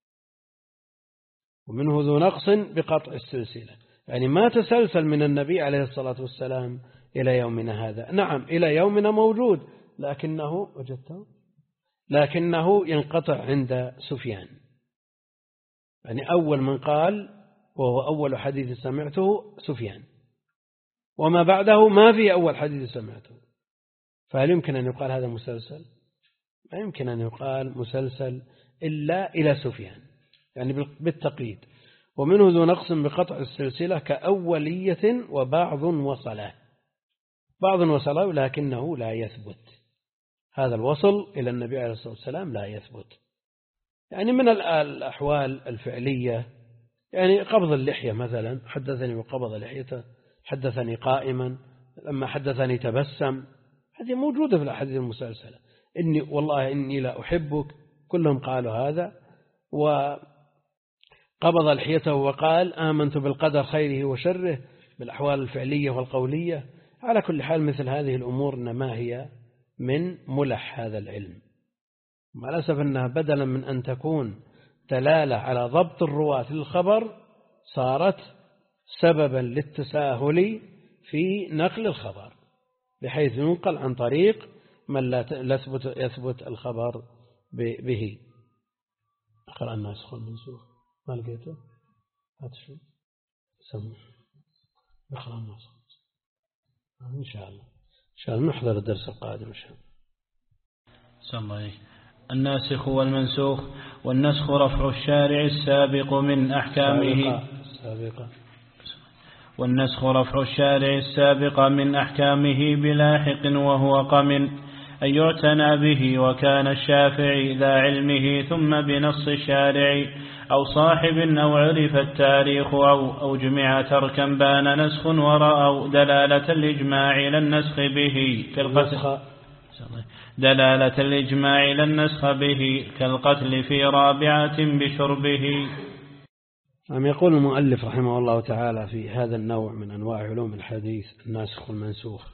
ومنه ذو نقص بقطع السلسلة، يعني ما تسلسل من النبي عليه الصلاة والسلام إلى يومنا هذا. نعم إلى يومنا موجود، لكنه ينقطع عند سفيان، يعني أول من قال وهو أول حديث سمعته سفيان، وما بعده ما في أول حديث سمعته. فهل يمكن أن يقال هذا مسلسل؟ ما يمكن أن يقال مسلسل إلا إلى سفيان، يعني بالتقييد. ومنه ذو نقص بقطع السلسلة كأولية وبعض وصله، بعض وصله لكنه لا يثبت. هذا الوصل إلى النبي عليه الصلاة والسلام لا يثبت، يعني من الأحوال الفعلية، يعني قبض اللحية مثلا، حدثني وقبض لحيته، حدثني قائما، لما حدثني تبسم، هذه موجودة في الأحاديث المسلسلة. والله إني لا أحبك، كلهم قالوا هذا. وقبض لحيته وقال آمنت بالقدر خيره وشره، بالأحوال الفعلية والقولية. على كل حال مثل هذه الأمور إنما هي من ملح هذا العلم، مع الأسف أنها بدلا من أن تكون دلالة على ضبط الرواة للخبر صارت سببا للتساهل في نقل الخبر، بحيث ينقل عن طريق من لا يثبت الخبر به. أقرأ الناسخ والمنسوخ، ما لقيته؟ هات شو سمع أقرأ الناسخ إن شاء الله نحضر الدرس القادم إن شاء الله. الناسخ والمنسوخ. والنسخ رفع الشارع السابق من أحكامه والنسخ رفع الشارع السابق من أحكامه بلاحق وهو قمن أن يعتنى به، وكان الشافعي ذا علمه ثم بنص الشارع أو صاحب أو عرف التاريخ أو جمع تركا بان نسخ ورأوا دلالة الإجماع إلى النسخ به كالقتل في رابعة بشربه. يقول المؤلف رحمه الله تعالى في هذا النوع من أنواع علوم الحديث الناسخ والمنسوخ،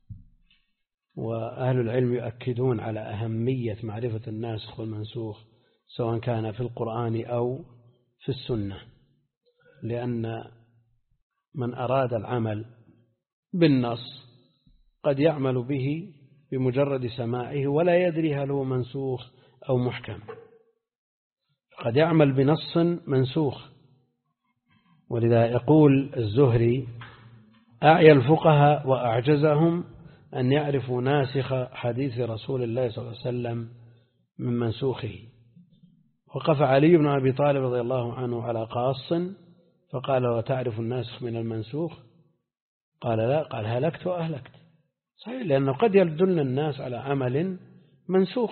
وأهل العلم يؤكدون على أهمية معرفة الناسخ والمنسوخ سواء كان في القرآن أو في السنة، لأن من أراد العمل بالنص قد يعمل به بمجرد سماعه ولا يدري هل هو منسوخ أو محكم، قد يعمل بنص منسوخ. ولذا يقول الزهري أعيا الفقهاء وأعجزهم أن يعرفوا ناسخ حديث رسول الله صلى الله عليه وسلم من منسوخه. وقف علي بن أبي طالب رضي الله عنه على قاص فقال وتعرف الناسخ من المنسوخ؟ قال لا، قال هلكت وأهلكت. صحيح، لأنه قد يدل الناس على عمل منسوخ.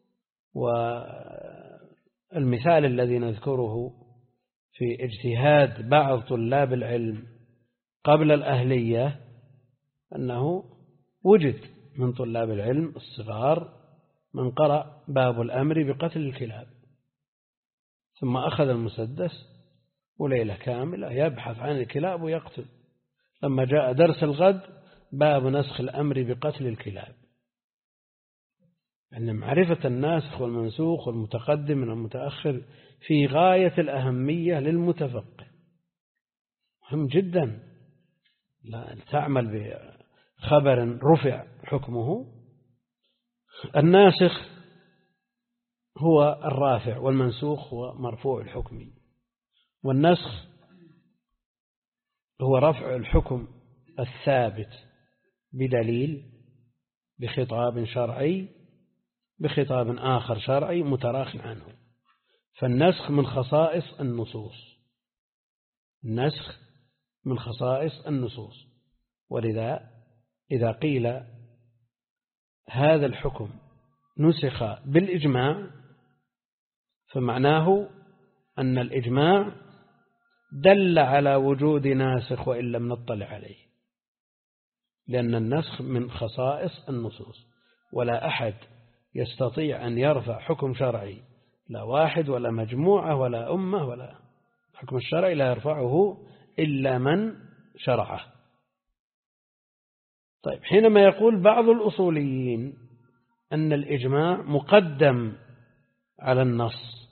والمثال الذي نذكره في اجتهاد بعض طلاب العلم قبل الأهلية أنه وجد من طلاب العلم الصغار من قرأ باب الأمر بقتل الكلاب، ثم أخذ المسدس وليلة كاملة يبحث عن الكلاب ويقتل. لما جاء درس الغد باب نسخ الأمر بقتل الكلاب. أن معرفة الناسخ والمنسوخ والمتقدم من المتأخر في غاية الأهمية للمتفقه، مهم جدا. لا تعمل بخبر رفع حكمه. الناسخ هو الرافع والمنسوخ هو مرفوع الحكم، والنسخ هو رفع الحكم الثابت بدليل بخطاب شرعي بخطاب آخر شرعي متراخ عنه. فالنسخ من خصائص النصوص، النسخ من خصائص النصوص. ولذا إذا قيل هذا الحكم نسخ بالإجماع فمعناه أن الإجماع دل على وجود ناسخ وإن لم نطلع عليه، لأن النسخ من خصائص النصوص، ولا أحد يستطيع أن يرفع حكم شرعي، لا واحد ولا مجموعة ولا أمة، ولا حكم الشرعي لا يرفعه إلا من شرعه. طيب، حينما يقول بعض الأصوليين أن الإجماع مقدم على النص،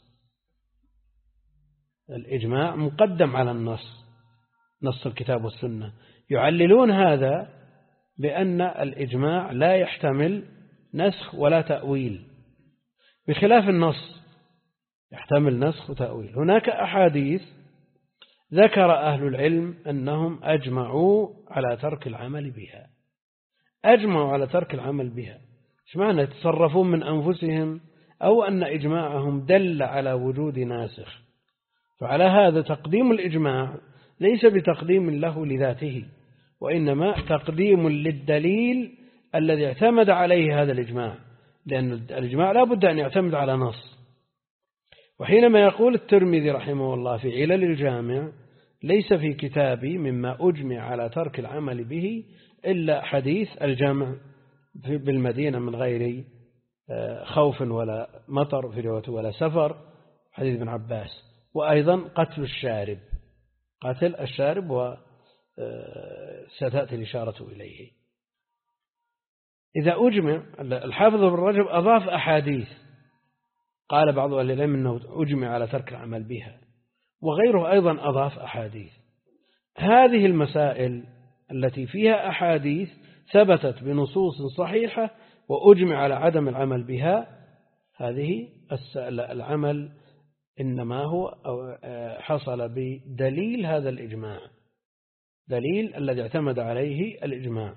الإجماع مقدم على النص، نص الكتاب والسنة، يعللون هذا بأن الإجماع لا يحتمل نسخ ولا تأويل، بخلاف النص يحتمل نسخ وتأويل. هناك أحاديث ذكر أهل العلم أنهم أجمعوا على ترك العمل بها، أجمعوا على ترك العمل بها، إيش معنى؟ يتصرفون من أنفسهم، أو أن إجماعهم دل على وجود ناسخ. فعلى هذا تقديم الإجماع ليس بتقديم له لذاته، وإنما تقديم للدليل الذي اعتمد عليه هذا الإجماع، لأن الإجماع لا بد أن يعتمد على نص. وحينما يقول الترمذي رحمه الله في علل الجامع: ليس في كتابي مما أجمع على ترك العمل به إلا حديث الجمع بالمدينة من غير خوف ولا مطر، في رواية ولا سفر، حديث ابن عباس، وأيضا قتل الشارب، قتل الشارب، وستأتي الإشارة إليه. إذا أجمع، الحافظ ابن رجب أضاف أحاديث، قال بعض أهل العلم أنه أجمع على ترك العمل بها، وغيره أيضا أضاف أحاديث. هذه المسائل التي فيها أحاديث ثبتت بنصوص صحيحة وأجمع على عدم العمل بها، هذه العمل إنما هو حصل بدليل هذا الإجماع، دليل الذي اعتمد عليه الإجماع.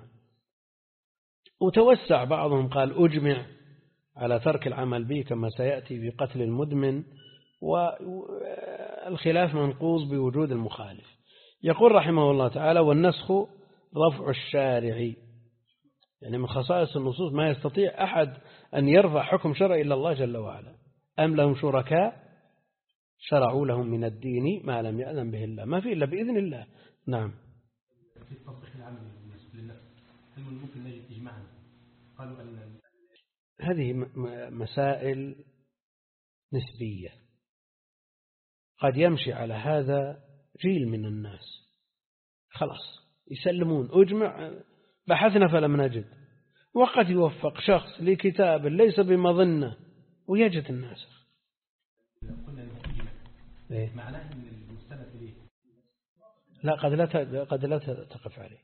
وتوسع بعضهم قال أجمع على ترك العمل به كما سيأتي في قتل المدمن، والخلاف منقوص بوجود المخالف. يقول رحمه الله تعالى: والنسخ رفع الشارع، يعني من خصائص النصوص ما يستطيع أحد أن يرفع حكم شرعي إلا الله جل وعلا. أم لهم شركاء شرعوا لهم من الدين ما لم يأذن به الله، ما في إلا بإذن الله. نعم. في التطبيق العملي للنفس، هل ممكن نجد إجماعا؟ قالوا أن هذه مسائل نسبية، قد يمشي على هذا جيل من الناس خلاص يسلمون أجمع، بحثنا فلم نجد، وقد يوفق شخص لكتاب ليس بمظنة ويجد الناسخ. معناه أن المستند إليه لا، قد لا تقف عليه،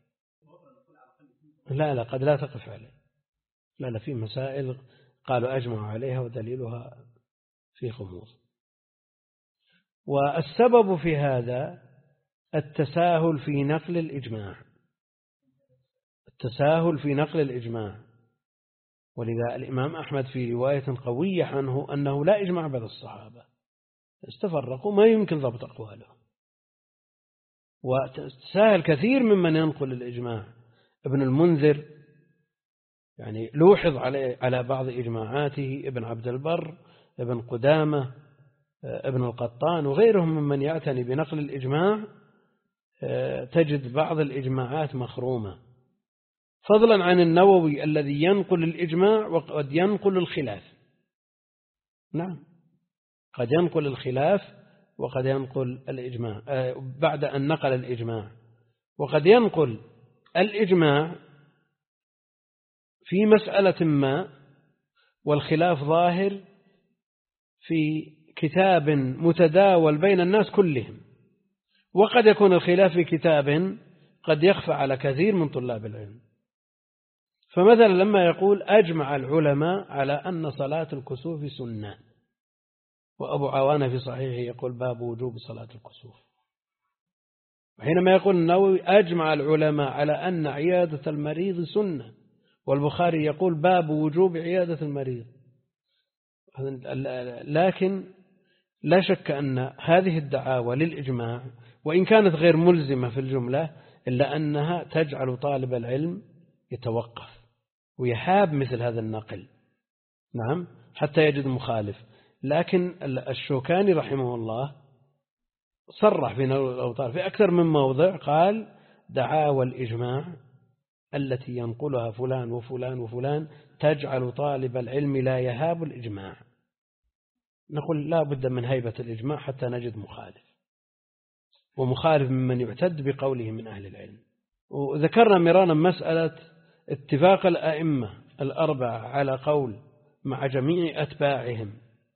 لا قد لا تقف عليه، لا في مسائل قالوا أجمعوا عليها ودليلها في غموض. والسبب في هذا التساهل في نقل الإجماع، التساهل في نقل الإجماع. ولذا الإمام أحمد في رواية قوية عنه أنه لا إجماع بين الصحابة، استفرقوا ما يمكن ضبط أقوالهم، وتساهل كثير ممن ينقل الإجماع. ابن المنذر يعني لوحظ على بعض إجماعاته، ابن عبد البر، ابن قدامة، ابن القطان، وغيرهم ممن يعتني بنقل الإجماع، تجد بعض الإجماعات مخرومة، فضلا عن النووي الذي ينقل الإجماع وقد ينقل الخلاف. نعم، قد ينقل الخلاف وقد ينقل الإجماع بعد أن نقل الإجماع، وقد ينقل الإجماع في مسألة ما والخلاف ظاهر في كتاب متداول بين الناس كلهم، وقد يكون الخلاف في كتاب قد يخفى على كثير من طلاب العلم. فمثلا لما يقول أجمع العلماء على أن صلاة الكسوف سنة، وأبو عوانة في صحيحه يقول باب وجوب صلاة الكسوف، وحينما يقول النووي أجمع العلماء على أن عيادة المريض سنة، والبخاري يقول باب وجوب عيادة المريض. لكن لا شك أن هذه الدعاوى للإجماع وإن كانت غير ملزمة في الجملة، إلا أنها تجعل طالب العلم يتوقف ويحاب مثل هذا النقل، نعم، حتى يجد مخالف. لكن الشوكاني رحمه الله صرح في نيل الأوطار في أكثر من موضع قال دعاوى الإجماع التي ينقلها فلان وفلان وفلان تجعل طالب العلم لا يهاب الإجماع. نقول لا بد من هيبة الإجماع حتى نجد مخالف، ومخالف ممن يعتد بقوله من أهل العلم. وذكرنا مرارا مسألة اتفاق الأئمة الأربعة على قول مع جميع أتباعهم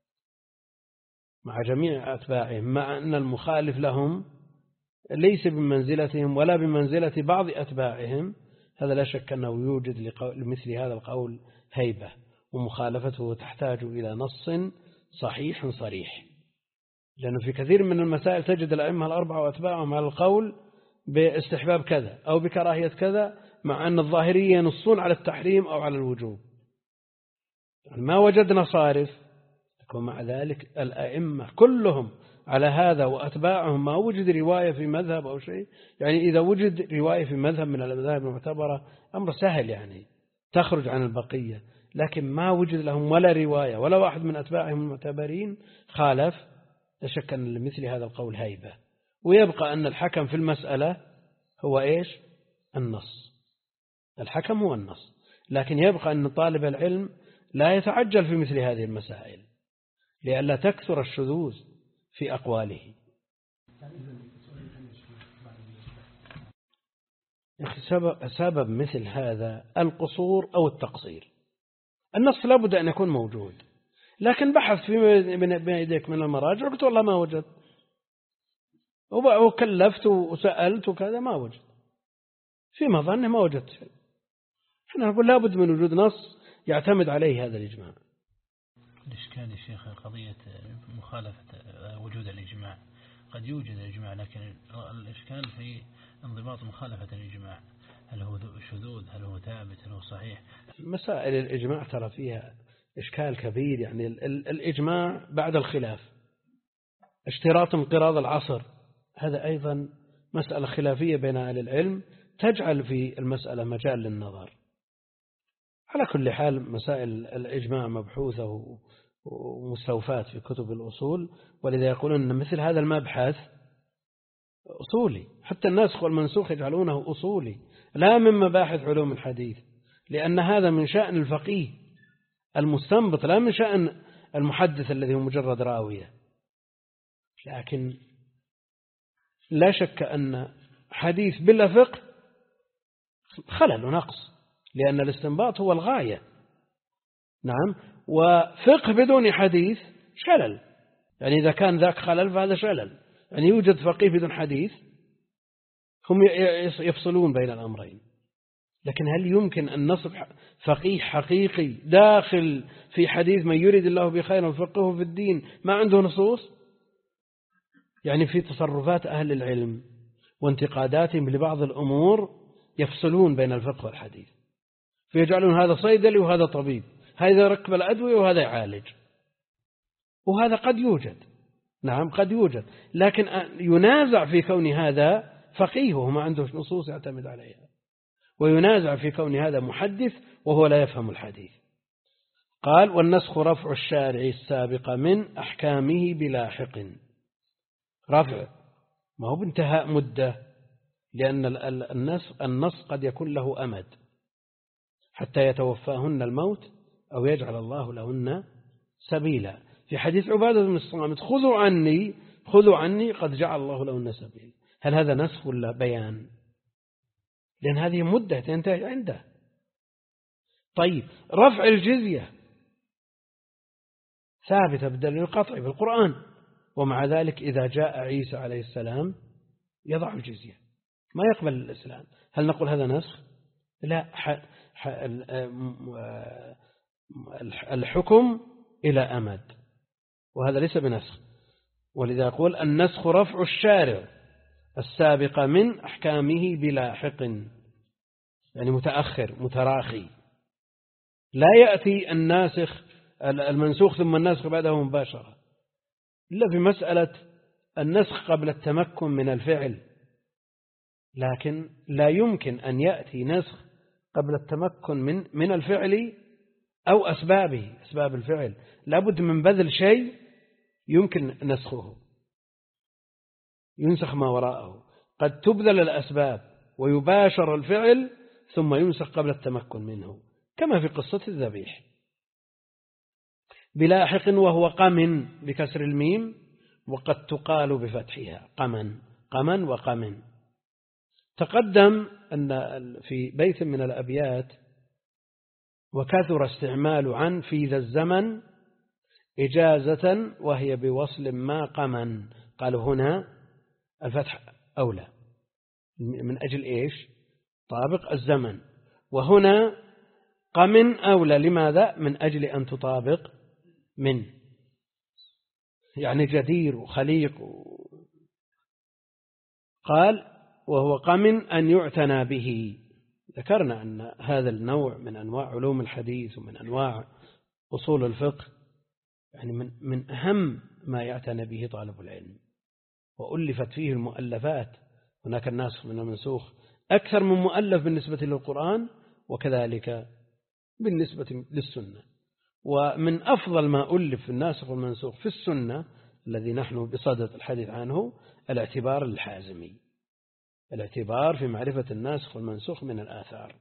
مع أن المخالف لهم ليس بمنزلتهم ولا بمنزلة بعض أتباعهم، هذا لا شك أنه يوجد لمثل هذا القول هيبة، ومخالفته تحتاج إلى نص صحيح صريح، لأنه في كثير من المسائل تجد الأئمة الأربعة وأتباعهم على القول باستحباب كذا أو بكراهية كذا، مع أن الظاهرية ينصون على التحريم أو على الوجوب، يعني ما وجدنا صارف. ومع ذلك الأئمة كلهم على هذا وأتباعهم ما وجد رواية في مذهب أو شيء، يعني إذا وجد رواية في مذهب من المذاهب المعتبرة أمر سهل يعني تخرج عن البقية، لكن ما وجد لهم ولا رواية ولا واحد من أتباعهم المعتبرين خالف، لا شك أن لمثل هذا القول هيبة. ويبقى أن الحكم في المسألة هو إيش؟ النص. الحكم هو النص، لكن يبقى أن طالب العلم لا يتعجل في مثل هذه المسائل لئلا تكثر الشذوذ في أقواله. سبب مثل هذا القصور أو التقصير. النص لابد أن يكون موجود، لكن بحث بين يديك من المراجع قلت والله ما وجد، وكلفت وسألت وكذا ما وجد، في مظنه ما وجدت شيء. احنا نقول لابد من وجود نص يعتمد عليه هذا الإجماع. الإشكال يا شيخ قضية مخالفة وجود الإجماع، قد يوجد الإجماع لكن الإشكال في انضباط مخالفة الإجماع، هل هو شذوذ، هل هو ثابت، هل هو صحيح؟ مسائل الإجماع ترى فيها إشكال كبير، يعني الإجماع بعد الخلاف، اشتراط انقراض العصر، هذا أيضا مسألة خلافية بين أهل العلم تجعل في المسألة مجال للنظر. على كل حال مسائل الإجماع مبحوثة ومستوفاة في كتب الأصول، ولذا يقولون أن مثل هذا المبحث أصولي، حتى الناسخ والمنسوخ يجعلونه أصولي لا من مباحث علوم الحديث، لأن هذا من شأن الفقيه المستنبط لا من شأن المحدث الذي هو مجرد راوية. لكن لا شك أن حديث بلا فقه خلل ونقص، لأن الاستنباط هو الغاية. نعم، وفقه بدون حديث شلل، يعني إذا كان ذاك خلل فهذا شلل، يعني يوجد فقيه بدون حديث، هم يفصلون بين الأمرين. لكن هل يمكن أن نصب فقيه حقيقي داخل في حديث من يريد الله بخير وفقهه في الدين ما عنده نصوص؟ يعني في تصرفات أهل العلم وانتقاداتهم لبعض الأمور يفصلون بين الفقه والحديث، فيجعلون هذا صيدلي وهذا طبيب، هذا ركب الأدوية وهذا يعالج، وهذا قد يوجد. نعم قد يوجد، لكن ينازع في كون هذا فقيه وهو ما عنده نصوص يعتمد عليها، وينازع في كون هذا محدث وهو لا يفهم الحديث. قال والنسخ رفع الشارع السابق من أحكامه بلاحق. رفع ما هو بانتهاء مدة، لأن النص قد يكون له أمد حتى يتوفاهن الموت أو يجعل الله لهن سبيلا. في حديث عبادة بن الصامت خذوا عني قد جعل الله لهن سبيلا، هل هذا نسخ ولا بيان؟ لأن هذه مدة تنتهي عنده. طيب رفع الجزية ثابتة بالدليل القطعي بالقرآن، ومع ذلك إذا جاء عيسى عليه السلام يضع الجزية ما يقبل الإسلام، هل نقول هذا نسخ؟ لا، الحكم إلى أمد، وهذا ليس بنسخ. ولذا يقول النسخ رفع الشارع السابق من أحكامه بلاحق، يعني متأخر متراخي، لا يأتي الناسخ المنسوخ ثم الناسخ بعده مباشرة، إلا في مسألة النسخ قبل التمكن من الفعل، لكن لا يمكن أن يأتي نسخ قبل التمكن من الفعل أو أسبابه، أسباب الفعل لابد من بذل شيء يمكن نسخه. ينسخ ما وراءه، قد تبذل الأسباب ويباشر الفعل ثم ينسخ قبل التمكن منه، كما في قصة الذبيح. بلاحق وهو قمن بكسر الميم، وقد تقال بفتحها قمن وقمن. تقدم أن في بيت من الأبيات وكثر استعمال عن في ذا الزمن إجازة وهي بوصل ما قمن، قالوا هنا الفتح أولى من أجل إيش؟ طابق الزمن، وهنا قمن أولى لماذا؟ من أجل أن تطابق من، يعني جدير وخليق. قال وهو قمن أن يعتنى به. ذكرنا أن هذا النوع من أنواع علوم الحديث ومن أنواع أصول الفقه يعني من أهم ما يعتنى به طالب العلم، وألفت فيه المؤلفات. هناك الناسخ من المنسوخ أكثر من مؤلف بالنسبة للقرآن، وكذلك بالنسبة للسنة. ومن أفضل ما ألف في الناسخ والمنسوخ في السنة الذي نحن بصدد الحديث عنه الاعتبار الحازمي، الاعتبار في معرفة الناسخ والمنسوخ من الآثار،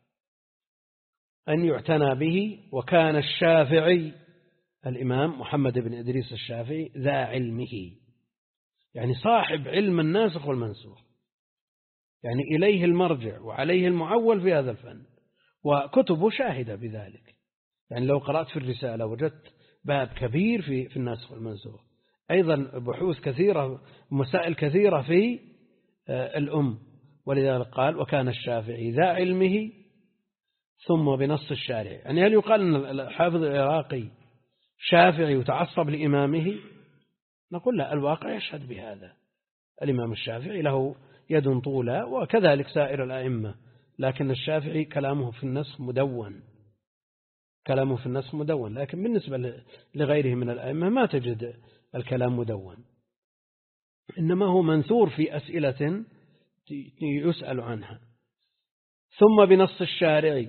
أن يعتنى به. وكان الشافعي الإمام محمد بن إدريس الشافعي ذا علمه، يعني صاحب علم الناسخ والمنسوخ، يعني إليه المرجع وعليه المعول في هذا الفن، وكتبه شاهدة بذلك. يعني لو قرأت في الرسالة وجدت باب كبير في الناسخ والمنسوخ، أيضا بحوث كثيرة مسائل كثيرة في الأم. ولذلك قال وكان الشافعي ذا علمه ثم بنص الشارع. يعني هل يقال أن الحافظ العراقي شافعي وتعصب لإمامه؟ نقول لا، الواقع يشهد بهذا. الإمام الشافعي له يد طولى وكذلك سائر الأئمة، لكن الشافعي كلامه في النسخ مدون، كلامه في النسخ مدون، لكن بالنسبة لغيره من الأئمة ما تجد الكلام مدون، إنما هو منثور في أسئلة يسأل عنها. ثم بنص الشارع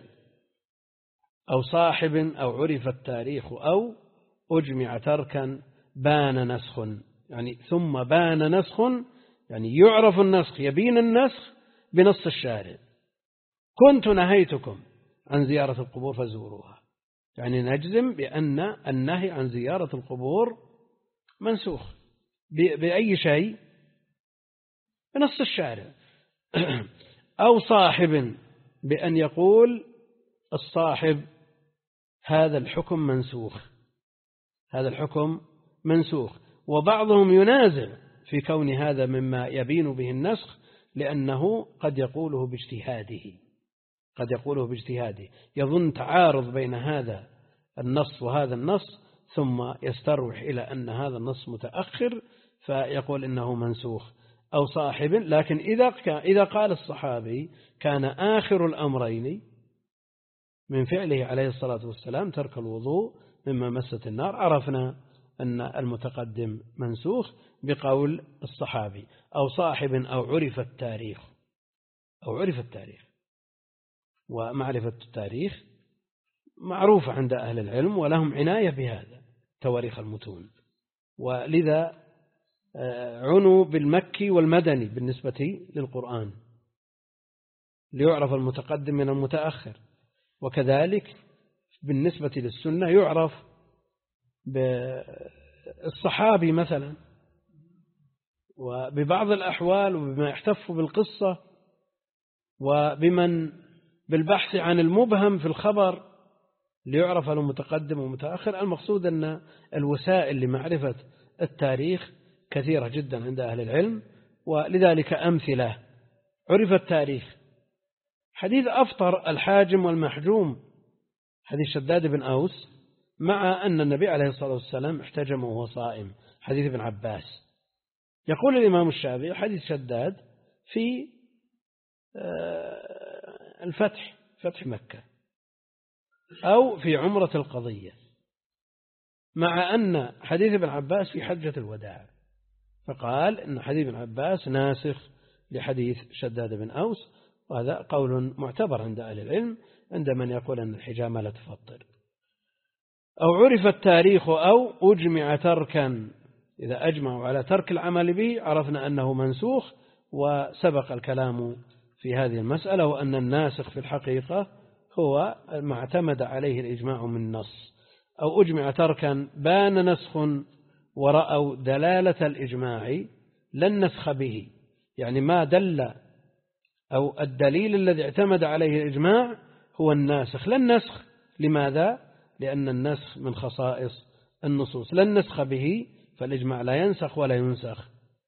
أو صاحب أو عرف التاريخ أو أجمع تركا بان نسخ، يعني ثم بان نسخ يعني يعرف النسخ، يبين النسخ بنص الشارع. كنت نهيتكم عن زيارة القبور فزوروها، يعني نجزم بأن النهي عن زيارة القبور منسوخ بأي شيء؟ بنص الشارع. أو صاحب بأن يقول الصاحب هذا الحكم منسوخ، هذا الحكم منسوخ. وبعضهم ينازع في كون هذا مما يبين به النسخ، لأنه قد يقوله باجتهاده، يظن تعارض بين هذا النص وهذا النص، ثم يستروح إلى أن هذا النص متأخر فيقول إنه منسوخ. أو صاحب، لكن إذا قال الصحابي كان آخر الأمرين من فعله عليه الصلاة والسلام ترك الوضوء مما مست النار، عرفنا أن المتقدم منسوخ بقول الصحابي. أو صاحب أو عرف التاريخ، ومعرفة التاريخ معروفة عند أهل العلم ولهم عناية بهذا، تواريخ المتون، ولذا عنوا بالمكي والمدني بالنسبة للقرآن ليعرف المتقدم من المتأخر. وكذلك بالنسبة للسنة يعرف بالصحابي مثلا، وببعض الأحوال وبما يحتف بالقصة، وبمن بالبحث عن المبهم في الخبر ليعرف المتقدم والمتأخر. المقصود أن الوسائل لمعرفة التاريخ كثيرة جدا عند أهل العلم، ولذلك أمثلة: عرف التاريخ حديث أفطر الحاجم والمحجوم، حديث شداد بن أوس، مع أن النبي عليه الصلاة والسلام احتجم وهو صائم، حديث ابن عباس. يقول الإمام الشافعي حديث شداد في الفتح، فتح مكة، أو في عمرة القضية، مع أن حديث ابن عباس في حجة الوداع، فقال إن حديث ابن عباس ناسخ لحديث شداد بن أوس. وهذا قول معتبر عند أهل العلم عند من يقول أن الحجامة لا تفطر. أو عرف التاريخ أو أجمع تركا إذا أجمعوا على ترك العمل به عرفنا أنه منسوخ، وسبق الكلام في هذه المسألة، وأن الناسخ في الحقيقة هو ما اعتمد عليه الإجماع من نص، أو أجمع تركا بان نسخ ورأوا دلالة الإجماع لن نسخ به، يعني ما دل أو الدليل الذي اعتمد عليه الإجماع هو الناسخ لن نسخ. لماذا؟ لأن النسخ من خصائص النصوص، لن نسخ به، فالإجماع لا ينسخ ولا ينسخ.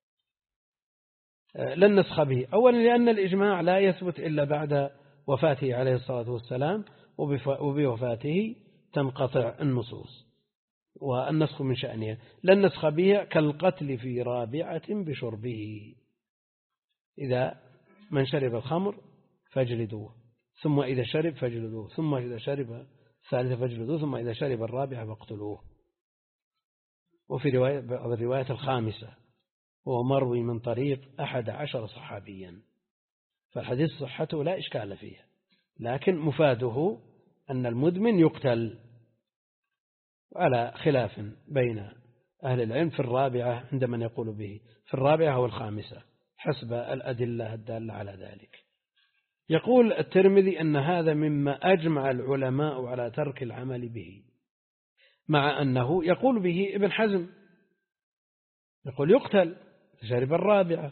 لن نسخ به أولا لأن الإجماع لا يثبت إلا بعد وفاته عليه الصلاة والسلام، وبوفاته تنقطع النصوص والنسخ من شأنها. لن نسخ به كالقتل في رابعة بشربه، إذا من شرب الخمر فاجلدوه، ثم إذا شرب فاجلدوه، ثم إذا شرب الثالثة فاجلدوه، ثم إذا شرب الرابعة فاقتلوه. وفي الرواية الخامسة هو مروي من طريق 11 صحابيا، فالحديث صحته لا إشكال فيه، لكن مفاده أن المدمن يقتل، على خلاف بين أهل العلم في الرابعة عند من يقول به، في الرابعة أو الخامسة حسب الأدلة الدالة على ذلك. يقول الترمذي أن هذا مما أجمع العلماء على ترك العمل به، مع أنه يقول به ابن حزم، يقول يقتل شارب الرابعة،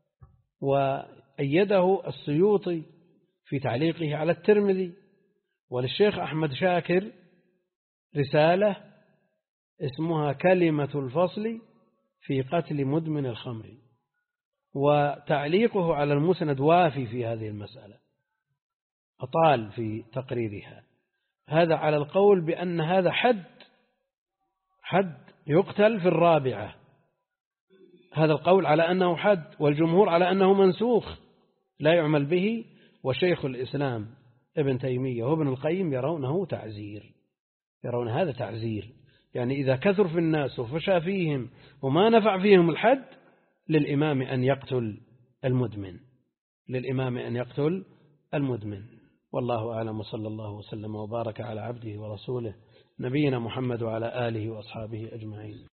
وأيده السيوطي في تعليقه على الترمذي. وللشيخ أحمد شاكر رسالة اسمها كلمة الفصل في قتل مدمن الخمر، وتعليقه على المسند وافي في هذه المسألة، أطال في تقريرها. هذا على القول بأن هذا حد يقتل في الرابعة، هذا القول على أنه حد، والجمهور على أنه منسوخ لا يعمل به. وشيخ الإسلام ابن تيمية وابن القيم يرونه تعزير، يرون هذا تعزير، يعني إذا كثر في الناس وفشى فيهم وما نفع فيهم الحد، للإمام أن يقتل المدمن. والله أعلم، صلى الله وسلم وبارك على عبده ورسوله نبينا محمد وعلى آله وأصحابه أجمعين.